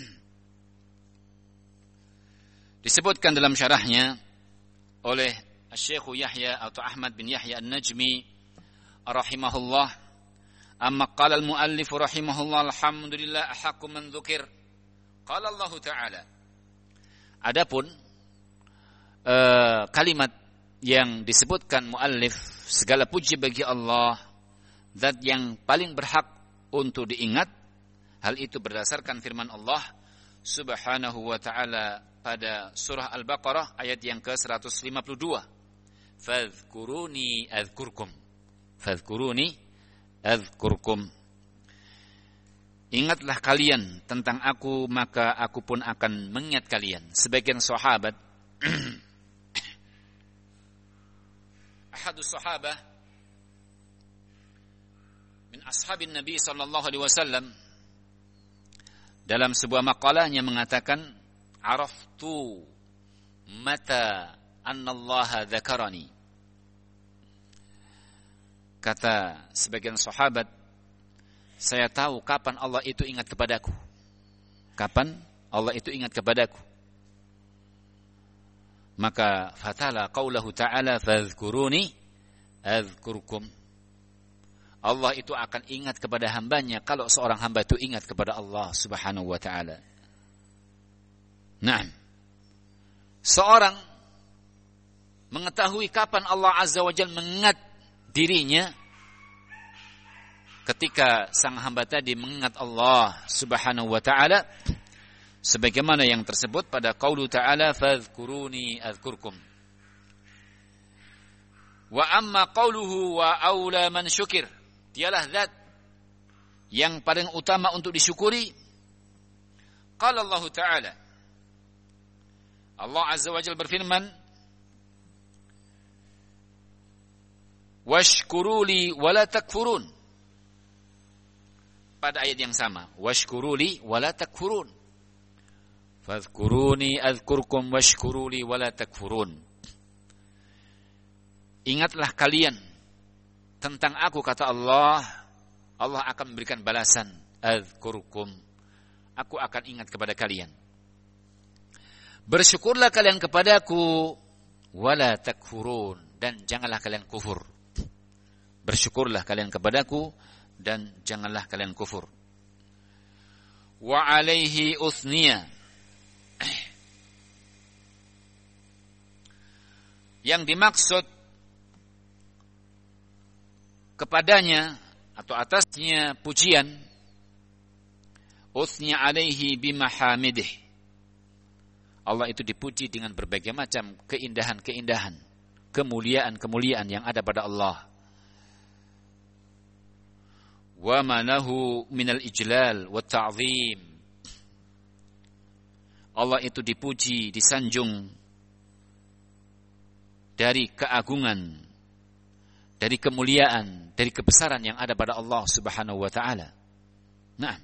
Disebutkan dalam syarahnya oleh Syekh Yahya atau Ahmad bin Yahya An-Najmi rahimahullah, amma qala al-muallif rahimahullah alhamdulillah ahaqqu man dzukir. Qala Allah Ta'ala. Adapun kalimat yang disebutkan muallif, segala puji bagi Allah, zat yang paling berhak untuk diingat. Hal itu berdasarkan firman Allah Subhanahu wa ta'ala pada surah Al-Baqarah ayat yang ke-152. Fadhkuruni adzkurkum. Fadhkuruni adzkurkum. Ingatlah kalian tentang aku, maka aku pun akan mengingat kalian. Sebagian sahabat ahadus sahabah min ashabin Nabi sallallahu alaihi wasallam dalam sebuah maqalahnya mengatakan, araftu mata annallaha dzakarani. Kata sebagian sahabat, saya tahu kapan Allah itu ingat kepadaku. Kapan Allah itu ingat kepadaku. Maka fatala qaulahu ta'ala fadhkuruni adzkurkum. Allah itu akan ingat kepada hambanya kalau seorang hamba itu ingat kepada Allah Subhanahu wa ta'ala. Nah, seorang mengetahui kapan Allah Azza wa Jalla mengingat dirinya ketika sang hamba tadi mengingat Allah Subhanahu wa ta'ala, sebagaimana yang tersebut pada qaulu ta'ala fadhkuruni adzkurkum. Wa amma qauluhu wa aula man syukir, dialah zat yang paling utama untuk disyukuri. Qala Allah Ta'ala, Allah Azza wa Jalla berfirman, washkuruli wala takfurun. Pada ayat yang sama, washkuruli wala takfurun. Fadhkuruni adzkurkum washkuruli wala takfurun. Ingatlah kalian tentang aku, kata Allah, Allah akan memberikan balasan. Adzkurkum, aku akan ingat kepada kalian. Bersyukurlah kalian kepadaku, wala takfurun, dan janganlah kalian kufur. Bersyukurlah kalian kepadaku dan janganlah kalian kufur. Wa alaihi uthniya, yang dimaksud kepadanya atau atasnya pujian, uthniya alaihi bimahamidih, Allah itu dipuji dengan berbagai macam keindahan-keindahan, kemuliaan-kemuliaan yang ada pada Allah. Wa manahu minal ijlal wa ta'zim, Allah itu dipuji, disanjung dari keagungan, dari kemuliaan, dari kebesaran yang ada pada Allah Subhanahu wa ta'ala. Nah,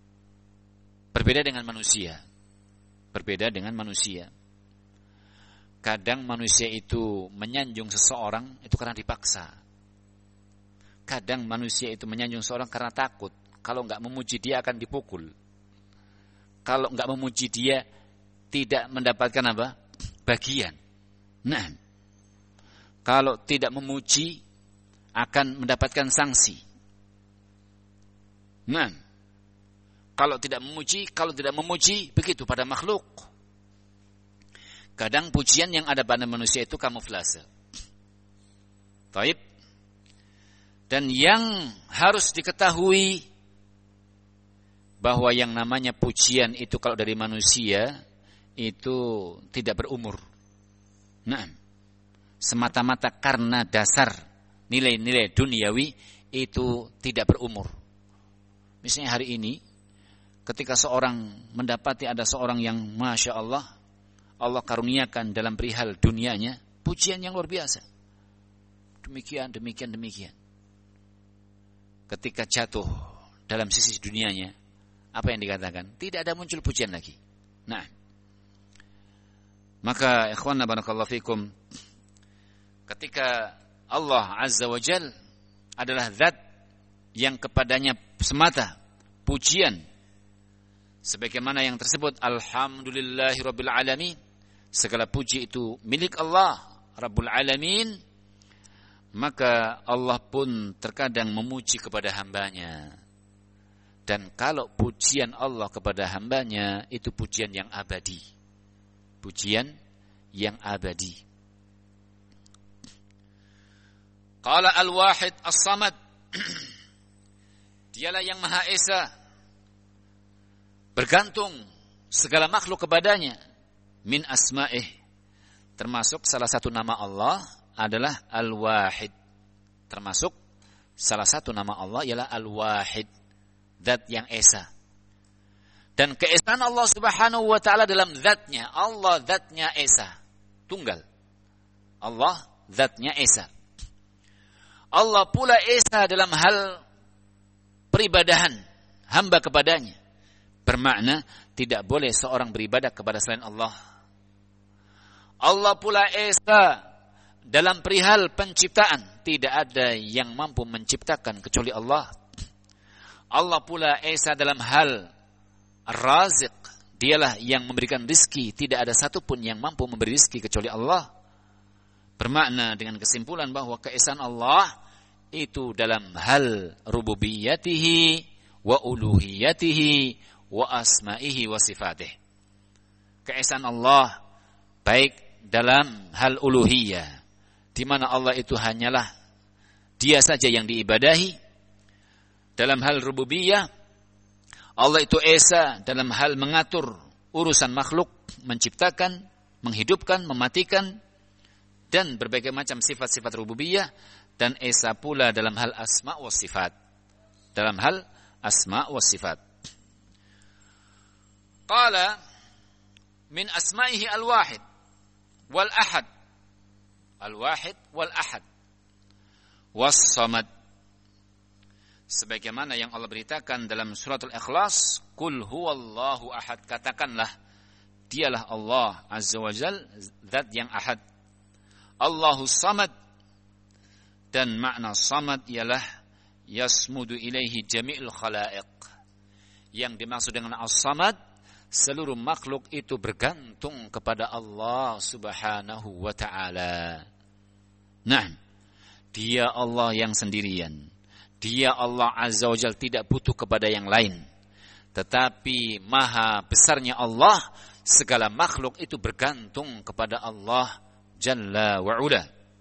berbeda dengan manusia. Berbeda dengan manusia. Kadang manusia itu menyanjung seseorang itu karena dipaksa. Kadang manusia itu menyanjung seseorang karena takut. Kalau enggak memuji dia akan dipukul. Kalau enggak memuji dia tidak mendapatkan apa? Bagian. Nah, kalau tidak memuji akan mendapatkan sanksi. Nah, kalau tidak memuji begitu pada makhluk. Kadang pujian yang ada pada manusia itu kamuflase. Taib. Dan yang harus diketahui bahwa yang namanya pujian itu kalau dari manusia itu tidak berumur. Nah, semata-mata karena dasar nilai-nilai duniawi itu tidak berumur. Misalnya hari ini ketika seorang mendapati ada seorang yang Masya Allah karuniakan dalam perihal dunianya, pujian yang luar biasa. Demikian. Ketika jatuh dalam sisi dunianya, apa yang dikatakan? Tidak ada muncul pujian lagi. Nah, maka ikhwanna barakallahu fikum, ketika Allah Azza wa Jal adalah zat yang kepadanya semata pujian, sebagaimana yang tersebut, alhamdulillahirabbil alamin, segala puji itu milik Allah Rabbul Alamin, maka Allah pun terkadang memuji kepada hambanya. Dan kalau pujian Allah kepada hambanya itu pujian yang abadi. Pujian yang abadi. Qala al-wahid as-samad, dialah yang Maha Esa, bergantung segala makhluk kepadanya. Min asma'ih, termasuk salah satu nama Allah adalah Al-Wahid. Termasuk salah satu nama Allah ialah Al-Wahid, zat yang esa. Dan keesaan Allah Subhanahu wa taala dalam zatnya, Allah zatnya esa, tunggal. Allah zatnya esa. Allah pula esa dalam hal peribadahan hamba kepadanya. Bermakna tidak boleh seorang beribadah kepada selain Allah. Allah pula esa dalam perihal penciptaan. Tidak ada yang mampu menciptakan kecuali Allah. Allah pula esa dalam hal Ar-Raziq. Dialah yang memberikan rizki. Tidak ada satupun yang mampu memberi rizki kecuali Allah. Bermakna dengan kesimpulan bahwa keesaan Allah itu dalam hal rububiyatihi wa uluhiyatihi wa asma'ihi wa sifatih. Keesaan Allah baik dalam hal uluhiyah, di mana Allah itu hanyalah Dia saja yang diibadahi. Dalam hal rububiyah, Allah itu esa dalam hal mengatur urusan makhluk, menciptakan, menghidupkan, mematikan, dan berbagai macam sifat-sifat rububiyah. Dan esa pula dalam hal asma' wa sifat. Dalam hal asma' wa sifat. Qala min asma'ihi al-wahid wal ahad. Al-wahid wal ahad. Was-samad. Sebagaimana yang Allah beritakan dalam surat Al-Ikhlas, Qul huwallahu ahad. Katakanlah, dialah Allah Azza wa Jal, zat yang ahad. Allahus samad. Dan makna samad ialah yasmudu ilaihi jami'ul khalaiq. Yang dimaksud dengan as-samad, seluruh makhluk itu bergantung kepada Allah Subhanahu wa ta'ala. Nah, Dia Allah yang sendirian. Dia Allah Azza wa Jalla tidak butuh kepada yang lain. Tetapi maha besarnya Allah, segala makhluk itu bergantung kepada Allah Jalla wa Ula.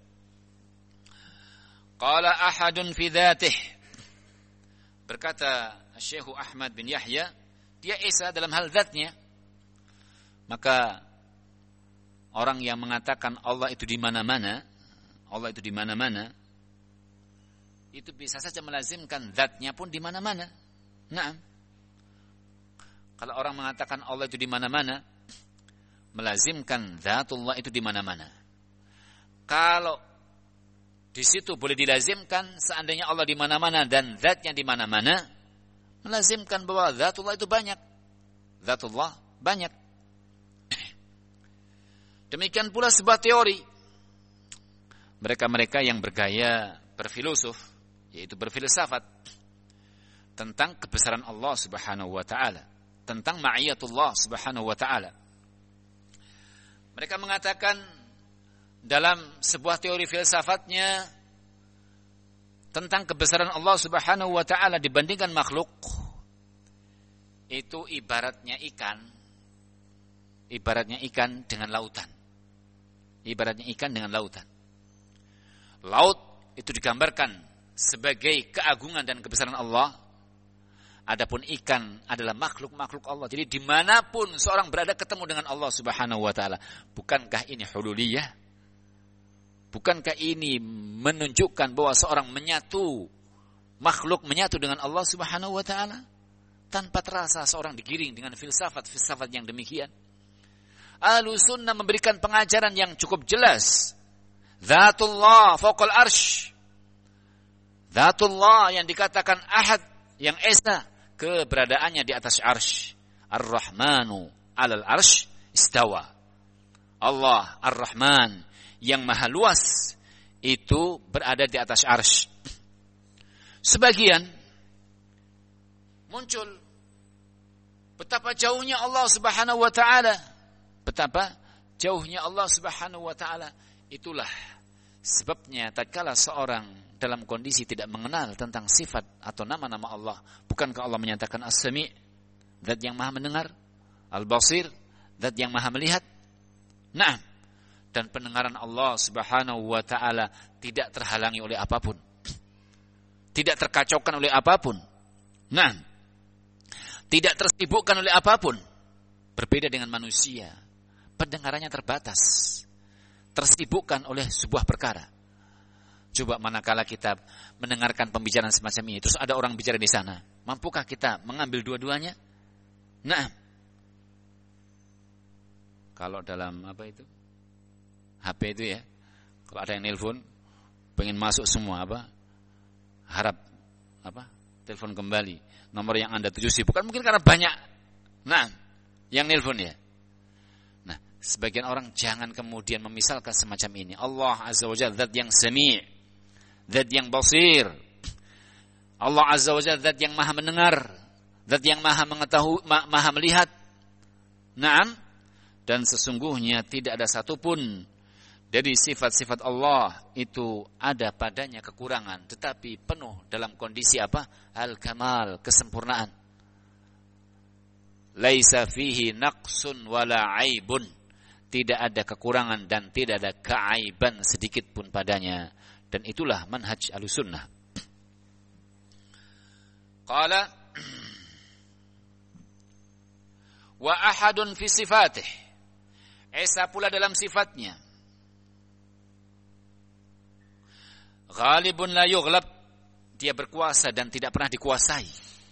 Qala ahadun fi dzatih. Berkata Syekh Ahmad bin Yahya, Dia esa dalam hal zatnya. Maka orang yang mengatakan Allah itu di mana-mana, Allah itu di mana-mana, itu bisa saja melazimkan zatnya pun di mana-mana. Nah, kalau orang mengatakan Allah itu di mana-mana, melazimkan zatullah itu di mana-mana. Kalau di situ boleh dilazimkan seandainya Allah di mana-mana dan zatnya di mana-mana, melazimkan bahwa zatullah itu banyak. Zatullah banyak. Demikian pula sebuah teori. Mereka-mereka yang bergaya berfilosof, yaitu berfilsafat tentang kebesaran Allah Subhanahu wa taala, tentang ma'iyatullah Subhanahu wa taala. Mereka mengatakan dalam sebuah teori filsafatnya tentang kebesaran Allah Subhanahu wa taala dibandingkan makhluk, itu ibaratnya ikan dengan lautan. Ibaratnya ikan dengan lautan. Laut itu digambarkan sebagai keagungan dan kebesaran Allah. Adapun ikan adalah makhluk-makhluk Allah. Jadi dimanapun seorang berada ketemu dengan Allah Subhanahu wa taala. Bukankah ini hululiyah? Bukankah ini menunjukkan bahwa seorang makhluk menyatu dengan Allah Subhanahu wa taala? Tanpa terasa seorang digiring dengan filsafat yang demikian. Ahlus Sunnah memberikan pengajaran yang cukup jelas. Dzatullah fawqal arsy. Dzatullah yang dikatakan ahad, yang esa, keberadaannya di atas arsy. Ar-Rahmanu 'alal arsy istawa. Allah Ar-Rahman yang maha luas itu berada di atas arsy. Sebagian muncul betapa jauhnya Allah Subhanahu wa taala. Betapa jauhnya Allah Subhanahu wa taala. Itulah sebabnya tatkala seorang dalam kondisi tidak mengenal tentang sifat atau nama-nama Allah, bukankah Allah menyatakan As-Sami', zat yang maha mendengar, Al-Basir, zat yang maha melihat? Naam. Dan pendengaran Allah Subhanahu wa taala tidak terhalangi oleh apapun. Tidak terkacaukan oleh apapun. Naam. Tidak tersibukkan oleh apapun. Berbeda dengan manusia. Pendengarannya terbatas. Tersibukkan oleh sebuah perkara. Coba manakala kita mendengarkan pembicaraan semacam ini, terus ada orang bicara di sana, mampukah kita mengambil dua-duanya? Nah, kalau dalam HP itu ya, kalau ada yang nelpon, pengen masuk semua harap telepon kembali, nomor yang Anda tuju sih, bukan mungkin karena banyak, yang nelpon ya. Sebagian orang jangan kemudian memisalkan semacam ini. Allah Azza wa Jalla zat yang sami', zat yang basir. Allah Azza wa Jalla zat yang maha mendengar, zat yang maha mengetahui, maha melihat. Naam. Dan sesungguhnya tidak ada satupun dari sifat-sifat Allah itu ada padanya kekurangan, tetapi penuh dalam kondisi al-kamal, kesempurnaan. Laisa fihi naqsun wala aibun. Tidak ada kekurangan dan tidak ada keaiban sedikit pun padanya. Dan itulah manhaj Ahlussunnah. Qala wa ahadun fi sifatih. Esa pula dalam sifatnya. Ghalibun la yughlab. Dia berkuasa dan tidak pernah dikuasai.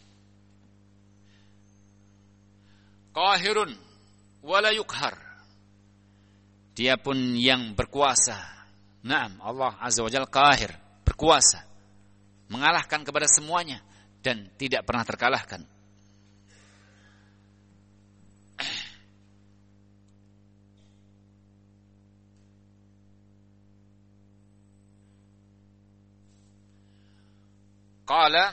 Qahirun wa la yuqhar. Dia pun yang berkuasa. Naam, Allah Azza wa Jalla qahir, berkuasa. Mengalahkan kepada semuanya dan tidak pernah terkalahkan. Qala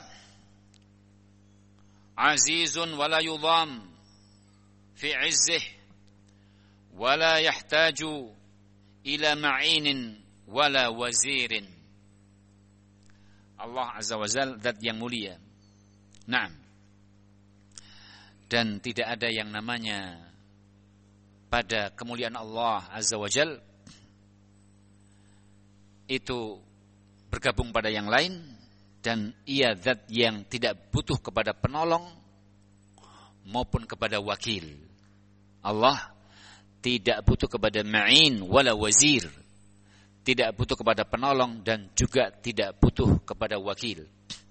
azizun wa la yudham fi 'izzih wala yahtaju ila ma'inin wala wazirin. Allah Azza wa Jalla zat yang mulia. Naam. Dan tidak ada yang namanya pada kemuliaan Allah Azza wa Jalla itu bergabung pada yang lain, dan ia zat yang tidak butuh kepada penolong maupun kepada wakil. Allah tidak butuh kepada ma'in wala wazir. Tidak butuh kepada penolong dan juga tidak butuh kepada wakil.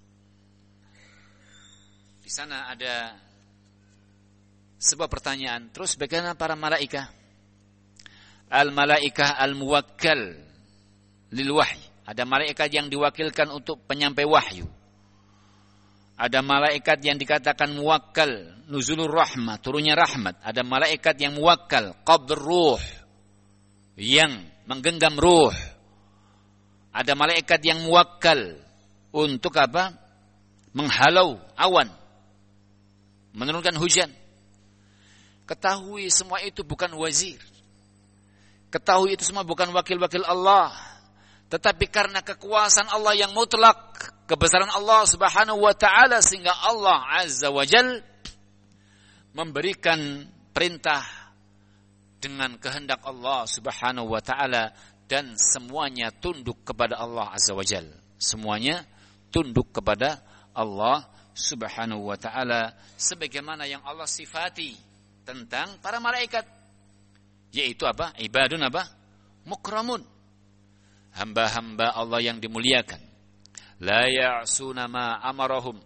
Di sana ada sebuah pertanyaan. Terus bagaimana para malaikah? Al-malaikah al-muwakkal lil wahyi. Ada malaikat yang diwakilkan untuk penyampai wahyu. Ada malaikat yang dikatakan muwakkal, nuzulur rahmah, turunnya rahmat. Ada malaikat yang muwakkal, qabdur ruh, yang menggenggam ruh. Ada malaikat yang muwakkal untuk apa? Menghalau awan, menurunkan hujan. Ketahui semua itu bukan wazir. Ketahui itu semua bukan wakil-wakil Allah. Tetapi karena kekuasaan Allah yang mutlak, kebesaran Allah subhanahu wa ta'ala, sehingga Allah azza wa jal memberikan perintah dengan kehendak Allah subhanahu wa ta'ala, dan semuanya tunduk kepada Allah azza wa jal. Semuanya tunduk kepada Allah subhanahu wa ta'ala, sebagaimana yang Allah sifati tentang para malaikat, yaitu apa? Ibadun apa? Mukramun, hamba-hamba Allah yang dimuliakan. La ya'suna ma amarahum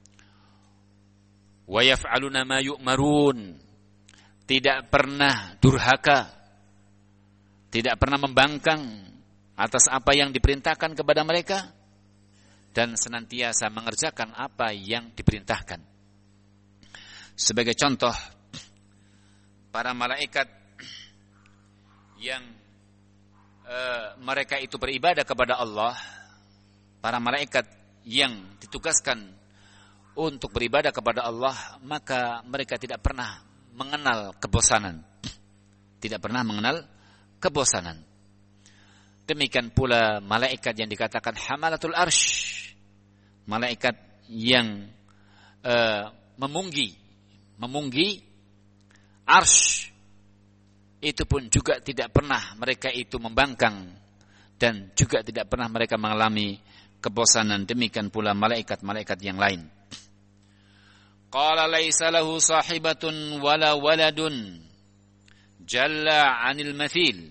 wa yaf'aluna ma yu'marun. Tidak pernah durhaka, tidak pernah membangkang atas apa yang diperintahkan kepada mereka, dan senantiasa mengerjakan apa yang diperintahkan. Sebagai contoh, para malaikat yang mereka itu beribadah kepada Allah, para malaikat yang ditugaskan untuk beribadah kepada Allah, maka mereka tidak pernah mengenal kebosanan. Tidak pernah mengenal kebosanan. Demikian pula malaikat yang dikatakan hamalatul arsh, malaikat yang memunggi arsh, itu pun juga tidak pernah mereka itu membangkang, dan juga tidak pernah mereka mengalami kebosanan. Demikian pula malaikat-malaikat yang lain. Qala laisa lahu sahibatun wala waladun jalla 'anil mathil.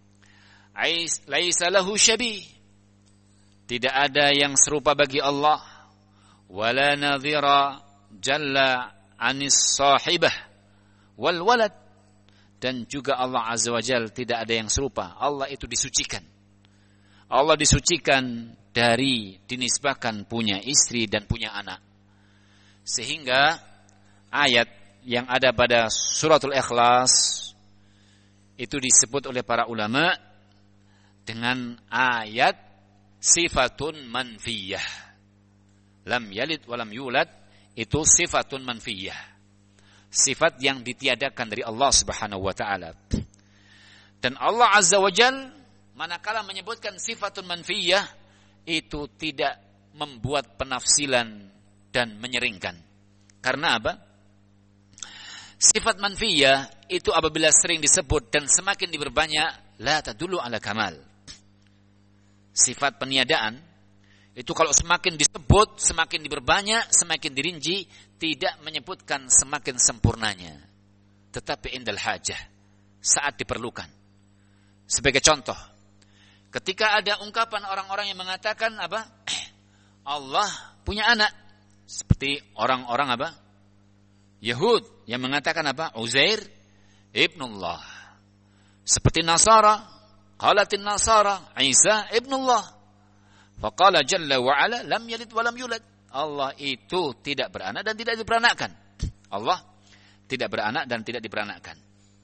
Laisa lahu syabih. Tidak ada yang serupa bagi Allah. Wala nadhira jalla 'anis sahibah wal walad. Dan juga Allah azza wa jalla tidak ada yang serupa. Allah itu disucikan. Allah disucikan dari dinisbahkan punya istri dan punya anak. Sehingga ayat yang ada pada suratul Ikhlas itu disebut oleh para ulama dengan ayat sifatun manfiyah. Lam yalid walam yulad, itu sifatun manfiyah. Sifat yang ditiadakan dari Allah subhanahu wa ta'ala. Dan Allah azza wa jal manakala menyebutkan sifatun manfiyah, itu tidak membuat penafsilan dan menyeringkan. Karena apa? Sifat manfiyah itu apabila sering disebut dan semakin diperbanyak, la tadullu ala kamal. Sifat peniadaan itu kalau semakin disebut, semakin diperbanyak, semakin dirinci, tidak menyebutkan semakin sempurnanya. Tetapi indal hajah, saat diperlukan. Sebagai contoh, ketika ada ungkapan orang-orang yang mengatakan apa? Allah punya anak. Seperti orang-orang apa? Yahud yang mengatakan apa? Uzair ibnullah. Seperti Nasara, qalatin Nasara Isa ibnullah. Faqala jalla wa ala lam yalid wa lam yulad. Allah itu tidak beranak dan tidak diperanakkan. Allah tidak beranak dan tidak diperanakkan.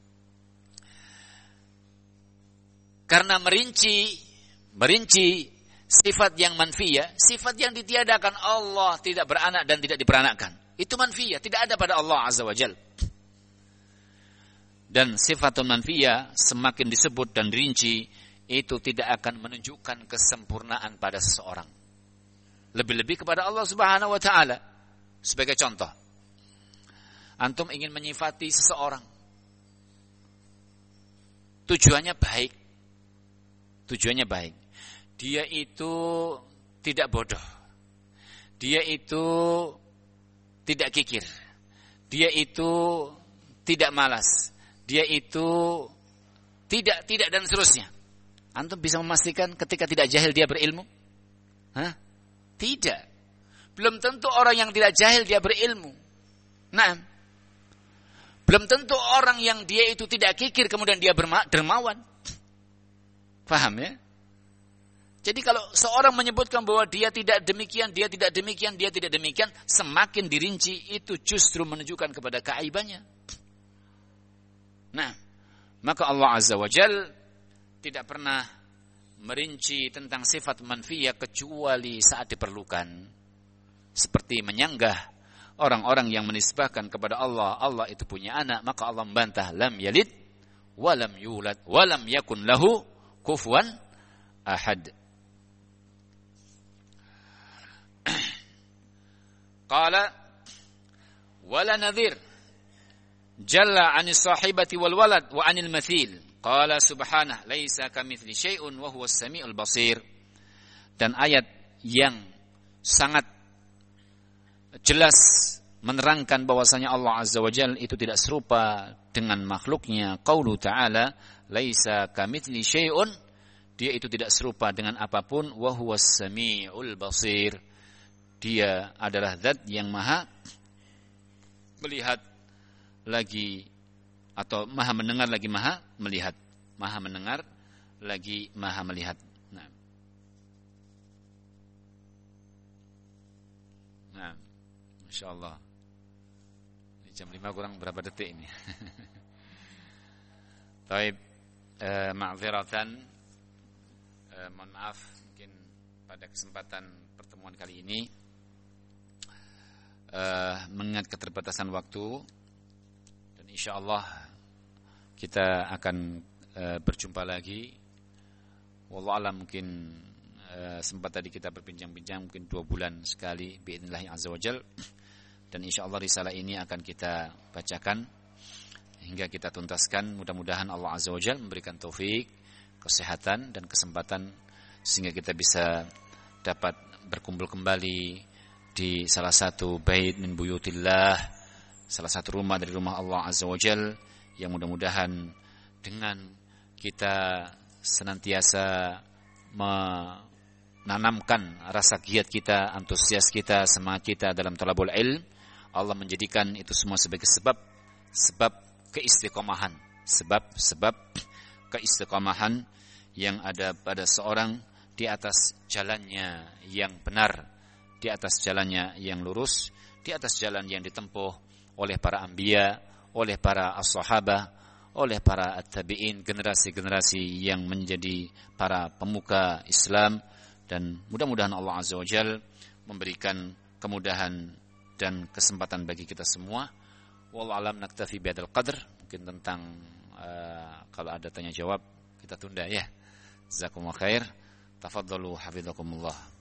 Karena merinci sifat yang manfiyah, sifat yang ditiadakan, Allah tidak beranak dan tidak diperanakkan. Itu manfiyah, tidak ada pada Allah azza wa jalla. Dan sifatun manfiyah semakin disebut dan dirinci, itu tidak akan menunjukkan kesempurnaan pada seseorang. Lebih-lebih kepada Allah subhanahu wa ta'ala. Sebagai contoh, antum ingin menyifati seseorang, tujuannya baik. Tujuannya baik. Dia itu tidak bodoh. Dia itu tidak kikir. Dia itu tidak malas. Dia itu tidak dan seterusnya. Antum bisa memastikan ketika tidak jahil dia berilmu? Hah? Tidak. Belum tentu orang yang tidak jahil dia berilmu. Nah, belum tentu orang yang dia itu tidak kikir kemudian dia dermawan. Paham ya? Jadi kalau seorang menyebutkan bahwa dia tidak demikian, dia tidak demikian, dia tidak demikian, semakin dirinci itu justru menunjukkan kepada keaibannya. Nah, maka Allah azza wa jalla tidak pernah merinci tentang sifat manfiyah kecuali saat diperlukan. Seperti menyanggah orang-orang yang menisbahkan kepada Allah, Allah itu punya anak, maka Allah membantah, lam yalid wa lam yulad wa lam yakun lahu kufuwan ahad. Qala wala nadhir jalla 'anis sahibati wal walad wa 'anil mathil. Qala subhanahu laisa kamitsli syai'un wa huwas samiul basir. Dan ayat yang sangat jelas menerangkan bahwasanya Allah Azza wa Jalla itu tidak serupa dengan makhluknya. Qaulu ta'ala laisa kamitsli syai'un, dia itu tidak serupa dengan apapun, wa huwas samiul basir. Dia adalah zat yang maha melihat lagi, atau maha mendengar lagi maha melihat. Maha mendengar lagi maha melihat. Nah, Masya Allah. Jam 5 kurang berapa detik ini? Taib, ma'ziratan, mohon maaf, mungkin pada kesempatan pertemuan kali ini mengingat keterbatasan waktu, dan insya Allah kita akan berjumpa lagi. Wallahu a'lam, mungkin sempat tadi kita berbincang-bincang mungkin 2 bulan sekali biidznillah azza wajal, dan insya Allah risalah ini akan kita bacakan hingga kita tuntaskan. Mudah-mudahan Allah azza wajal memberikan taufik, kesehatan dan kesempatan sehingga kita bisa dapat berkumpul kembali di salah satu bait min buyutillah, salah satu rumah dari rumah Allah Azza wa Jal, yang mudah-mudahan dengan kita senantiasa menanamkan rasa giat kita, antusias kita, semangat kita dalam talabul ilm, Allah menjadikan itu semua sebagai sebab keistiqomahan, sebab keistiqomahan yang ada pada seorang di atas jalannya yang benar, di atas jalannya yang lurus, di atas jalan yang ditempuh oleh para anbiya, oleh para as-sahabah, oleh para at-tabi'in, generasi-generasi yang menjadi para pemuka Islam. Dan mudah-mudahan Allah Azza wa Jal memberikan kemudahan dan kesempatan bagi kita semua. Wallahu a'lam, naktafi bihadzal qadr. Mungkin tentang kalau ada tanya jawab kita tunda ya. Jazakumullah khair. Tafadhalu hafizakumullah.